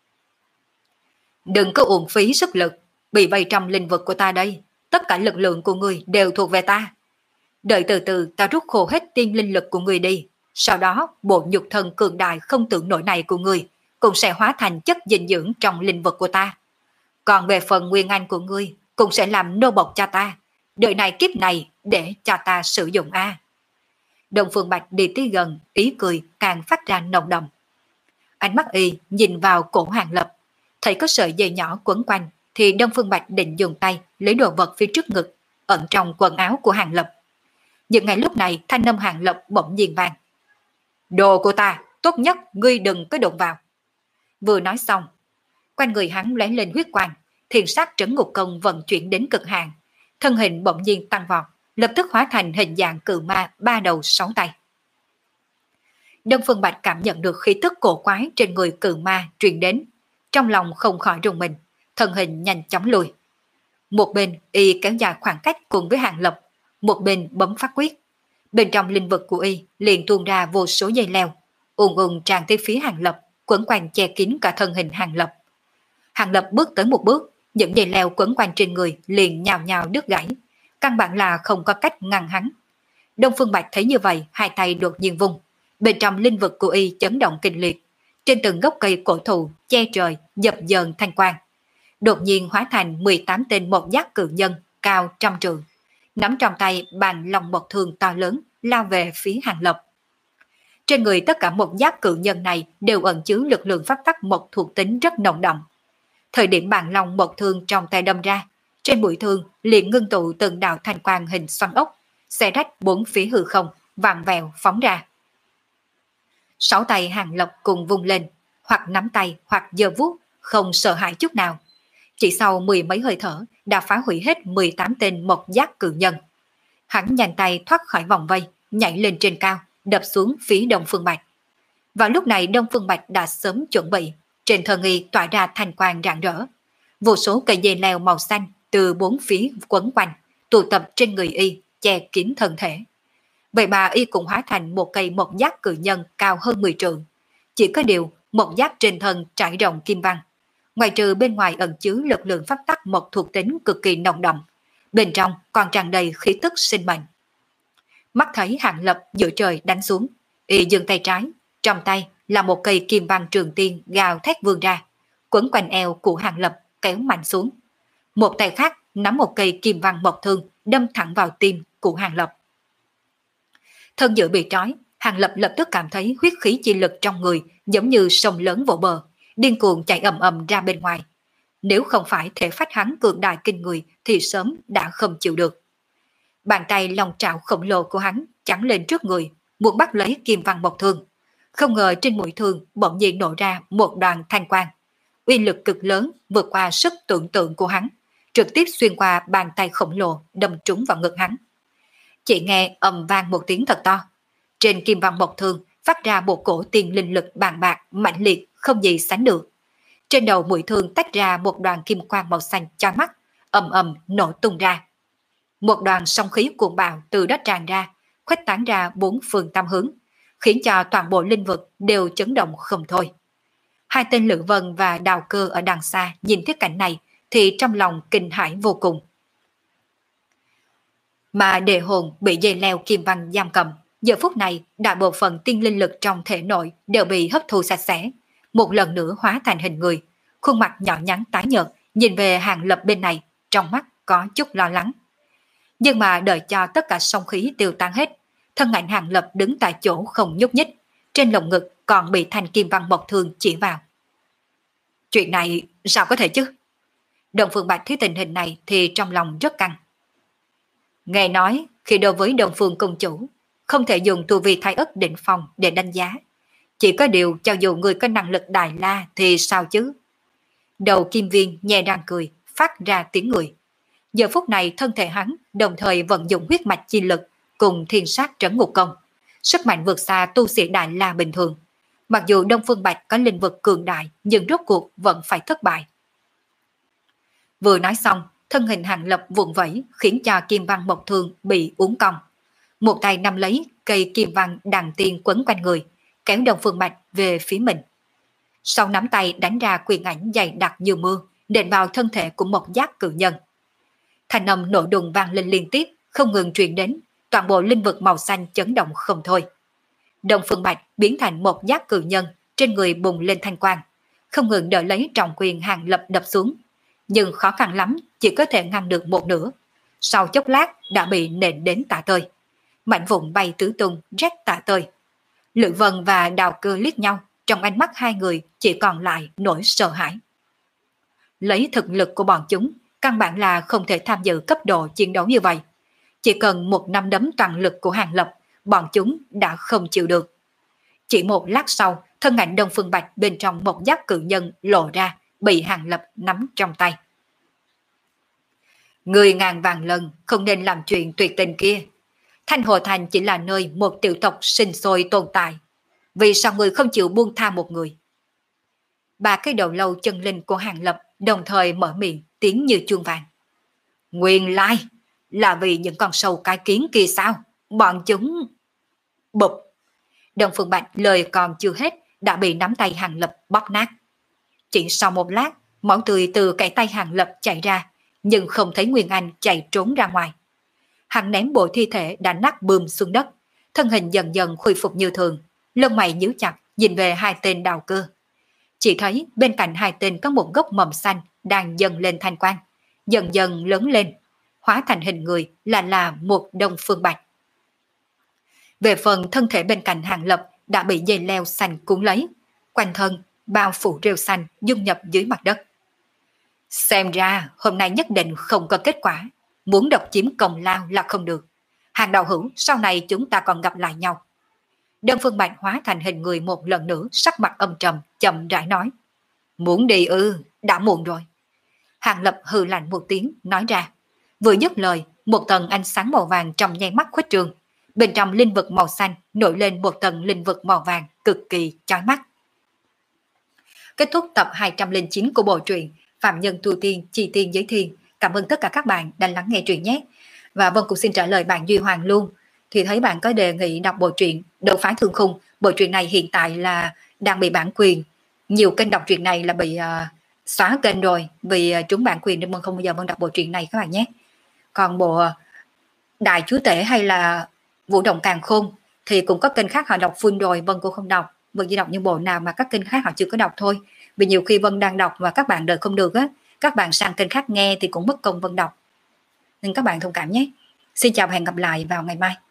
Đừng có uổng phí sức lực, bị vây trong linh vực của ta đây, tất cả lực lượng của người đều thuộc về ta. Đợi từ từ ta rút khô hết tiên linh lực của người đi, sau đó bộ nhục thân cường đại không tưởng nổi này của người cũng sẽ hóa thành chất dinh dưỡng trong linh vực của ta. Còn về phần nguyên anh của ngươi cũng sẽ làm nô bộc cho ta, đời này kiếp này để cho ta sử dụng a. Đông Phương Bạch đi tới gần, ý cười càng phát ra nồng đậm. Ánh mắt y nhìn vào cổ Hàng Lập, thấy có sợi dây nhỏ quấn quanh, thì Đông Phương Bạch định dùng tay lấy đồ vật phía trước ngực, ẩn trong quần áo của Hàng Lập. Nhưng ngay lúc này thanh âm Hàng Lập bỗng nhiên vang. Đồ của ta, tốt nhất ngươi đừng có đụng vào. Vừa nói xong, quanh người hắn lóe lên huyết quang, thiền sát trấn ngục công vận chuyển đến cực hạn, thân hình bỗng nhiên tăng vọt, lập tức hóa thành hình dạng cự ma ba đầu sáu tay. Đông Phương Bạch cảm nhận được khí tức cổ quái trên người cự ma truyền đến, trong lòng không khỏi rùng mình, thân hình nhanh chóng lùi. Một bên y kéo dài khoảng cách cùng với Hàng Lập, một bên bấm phát quyết. Bên trong linh vực của y liền tuôn ra vô số dây leo, ùn ùn tràn tới phía Hàng Lập, quấn quanh che kín cả thân hình Hàng Lập. Hàng Lập bước tới một bước, những dây leo quấn quanh trên người liền nhào nhào đứt gãy, căn bản là không có cách ngăn hắn. Đông Phương Bạch thấy như vậy, hai tay đột nhiên vung, bên trong linh vực của y chấn động kinh liệt, trên từng gốc cây cổ thụ che trời dập dờn thanh quang, đột nhiên hóa thành mười tám tên một giác cự nhân cao trăm trượng, nắm trong tay bàn long mộc thương to lớn lao về phía Hàng Lập. Trên người tất cả một giác cự nhân này đều ẩn chứa lực lượng pháp tắc một thuộc tính rất nồng đậm. Thời điểm bàn long mộc thương trong tay đâm ra, trên mũi thương liền ngưng tụ từng đạo thanh quang hình xoắn ốc, xé rách bốn phía hư không, vàng vèo phóng ra. Sáu tay Hàng Lập cùng vung lên, hoặc nắm tay hoặc giơ vuốt, không sợ hãi chút nào. Chỉ sau mười mấy hơi thở đã phá hủy hết mười tám tên một giác cự nhân. Hắn nhanh tay thoát khỏi vòng vây, nhảy lên trên cao, đập xuống phía Đông Phương Bạch. Vào lúc này Đông Phương Bạch đã sớm chuẩn bị, trên thân y tỏa ra thanh quang rạng rỡ. Vô số cây dây leo màu xanh từ bốn phía quấn quanh, tụ tập trên người y, che kín thân thể. Vậy mà y cũng hóa thành một cây một giác cự nhân cao hơn mười trượng. Chỉ có điều một giác trên thân trải rộng kim văn. Ngoài trừ bên ngoài ẩn chứa lực lượng pháp tắc một thuộc tính cực kỳ nồng đậm, bên trong còn tràn đầy khí tức sinh mệnh. Mắt thấy Hàng Lập giữa trời đánh xuống, y giương tay trái, trong tay là một cây kim văn trường tiên gào thét vươn ra, quấn quanh eo của Hàng Lập kéo mạnh xuống. Một tay khác nắm một cây kim văn mộc thương đâm thẳng vào tim của Hàng Lập. Thân dự bị trói, Hàng Lập lập tức cảm thấy huyết khí chi lực trong người giống như sông lớn vỗ bờ, điên cuồng chạy ầm ầm ra bên ngoài. Nếu không phải thể phách hắn cường đại kinh người thì sớm đã không chịu được. Bàn tay long trảo khổng lồ của hắn chắn lên trước người, muốn bắt lấy kim văn một thương. Không ngờ trên mũi thương bỗng nhiên nổ ra một đoàn thanh quang. Uy lực cực lớn vượt qua sức tưởng tượng của hắn, trực tiếp xuyên qua bàn tay khổng lồ đâm trúng vào ngực hắn. Chỉ nghe ầm vang một tiếng thật to. Trên kim văn một thương phát ra một cổ tiên linh lực bàn bạc mạnh liệt không gì sánh được. Trên đầu mũi thương tách ra một đoàn kim quang màu xanh chói mắt, ầm ầm nổ tung ra. Một đoàn sóng khí cuồng bạo từ đất tràn ra, khuếch tán ra bốn phương tám hướng, khiến cho toàn bộ linh vực đều chấn động không thôi. Hai tên Lữ Vân và Đào Cơ ở đằng xa nhìn thấy cảnh này thì trong lòng kinh hãi vô cùng. Mà đề hồn bị dây leo kim văn giam cầm, giờ phút này đại bộ phận tiên linh lực trong thể nội đều bị hấp thu sạch sẽ, một lần nữa hóa thành hình người, khuôn mặt nhỏ nhắn tái nhợt, nhìn về Hàng Lập bên này, trong mắt có chút lo lắng. Nhưng mà đợi cho tất cả song khí tiêu tan hết, thân ảnh Hàng Lập đứng tại chỗ không nhúc nhích, trên lồng ngực còn bị thanh kim văn một thương chỉ vào. Chuyện này sao có thể chứ? Đồng Phương Bạch thấy tình hình này thì trong lòng rất căng. Nghe nói khi đối với Đông Phương công chủ, không thể dùng tu vi thái ất định phong để đánh giá. Chỉ có điều cho dù người có năng lực đại la thì sao chứ? Đầu Kim Viên nhẹ răng cười, phát ra tiếng người. Giờ phút này thân thể hắn đồng thời vận dụng huyết mạch chi lực cùng thiên sát trấn ngục công. Sức mạnh vượt xa tu sĩ đại la bình thường. Mặc dù Đông Phương Bạch có linh vực cường đại nhưng rốt cuộc vẫn phải thất bại. Vừa nói xong, thân hình Hàng Lập vùng vẫy khiến cho kim văn một thương bị uốn cong. Một tay nắm lấy cây kim văn đằng tiên quấn quanh người, kéo Đông Phương Bạch về phía mình. Sau nắm tay đánh ra quyền ảnh dày đặc như mưa, nện vào thân thể của một giác cự nhân. Thanh âm nổ đùng vang lên liên tiếp, không ngừng truyền đến, toàn bộ linh vực màu xanh chấn động không thôi. Đông Phương Bạch biến thành một giác cự nhân, trên người bùng lên thanh quang, không ngừng đỡ lấy trọng quyền Hàng Lập đập xuống, nhưng khó khăn lắm chỉ có thể ngăn được một nửa. Sau chốc lát đã bị nện đến tả tơi, mảnh vụn bay tứ tung rách tả tơi. Lữ Vân và Đào Cơ liếc nhau, trong ánh mắt hai người chỉ còn lại nỗi sợ hãi. Lấy thực lực của bọn chúng, căn bản là không thể tham dự cấp độ chiến đấu như vậy. Chỉ cần một nắm đấm toàn lực của Hàng Lập, bọn chúng đã không chịu được. Chỉ một lát sau, thân ảnh Đông Phương Bạch bên trong một giáp cự nhân lộ ra, bị Hàng Lập nắm trong tay. Người ngàn vàng lần không nên làm chuyện tuyệt tình kia. Thanh Hồ Thành chỉ là nơi một tiểu tộc sinh sôi tồn tại. Vì sao người không chịu buông tha một người? Ba cái đầu lâu chân linh của Hàng Lập đồng thời mở miệng, tiếng như chuông vàng. Nguyên lai là vì những con sâu cái kiến kia sao? Bọn chúng... Bụp! Đông Phương Bạch lời còn chưa hết đã bị nắm tay Hàng Lập bóp nát. Chỉ sau một lát, máu tươi từ cái tay Hàng Lập chảy ra, nhưng không thấy Nguyên Anh chạy trốn ra ngoài. Hắn ném bộ thi thể đã nát bươm xuống đất, thân hình dần dần khôi phục như thường, lông mày nhíu chặt nhìn về hai tên Đào Cơ. Chỉ thấy bên cạnh hai tên có một gốc mầm xanh đang dần lên thanh quang, dần dần lớn lên, hóa thành hình người là là một Đông Phương Bạch. Về phần thân thể bên cạnh Hàng Lập đã bị dây leo xanh cuốn lấy, quanh thân bao phủ rêu xanh dung nhập dưới mặt đất. Xem ra hôm nay nhất định không có kết quả, muốn độc chiếm công lao là không được. Hàng đạo hữu, sau này chúng ta còn gặp lại nhau. Đông Phương Bạch hóa thành hình người một lần nữa, sắc mặt âm trầm, chậm rãi nói. Muốn đi ư, đã muộn rồi. Hàng Lập hừ lạnh một tiếng, nói ra. Vừa dứt lời, một tầng ánh sáng màu vàng trong nháy mắt khuếch trương. Bên trong linh vực màu xanh nổi lên một tầng linh vực màu vàng cực kỳ chói mắt. Kết thúc tập hai trăm lẻ chín của bộ truyện Phạm Nhân Tu Tiên Chi Tiên Giới Thiên. Cảm ơn tất cả các bạn đã lắng nghe truyện nhé. Và Vân cũng xin trả lời bạn Duy Hoàng luôn. Thì thấy bạn có đề nghị đọc bộ truyện Đấu Phá Thương Khung. Bộ truyện này hiện tại là đang bị bản quyền. Nhiều kênh đọc truyện này là bị uh, xóa kênh rồi vì uh, trúng bản quyền nên Vân không bao giờ Vân đọc bộ truyện này các bạn nhé. Còn bộ uh, Đại Chúa Tể hay là Vũ Động Càn Khôn thì cũng có kênh khác họ đọc full rồi, Vân cũng không đọc. Vân chỉ đọc những bộ nào mà các kênh khác họ chưa có đọc thôi. Vì nhiều khi Vân đang đọc và các bạn đợi không được á, các bạn sang kênh khác nghe thì cũng mất công Vân đọc. Nên các bạn thông cảm nhé. Xin chào và hẹn gặp lại vào ngày mai.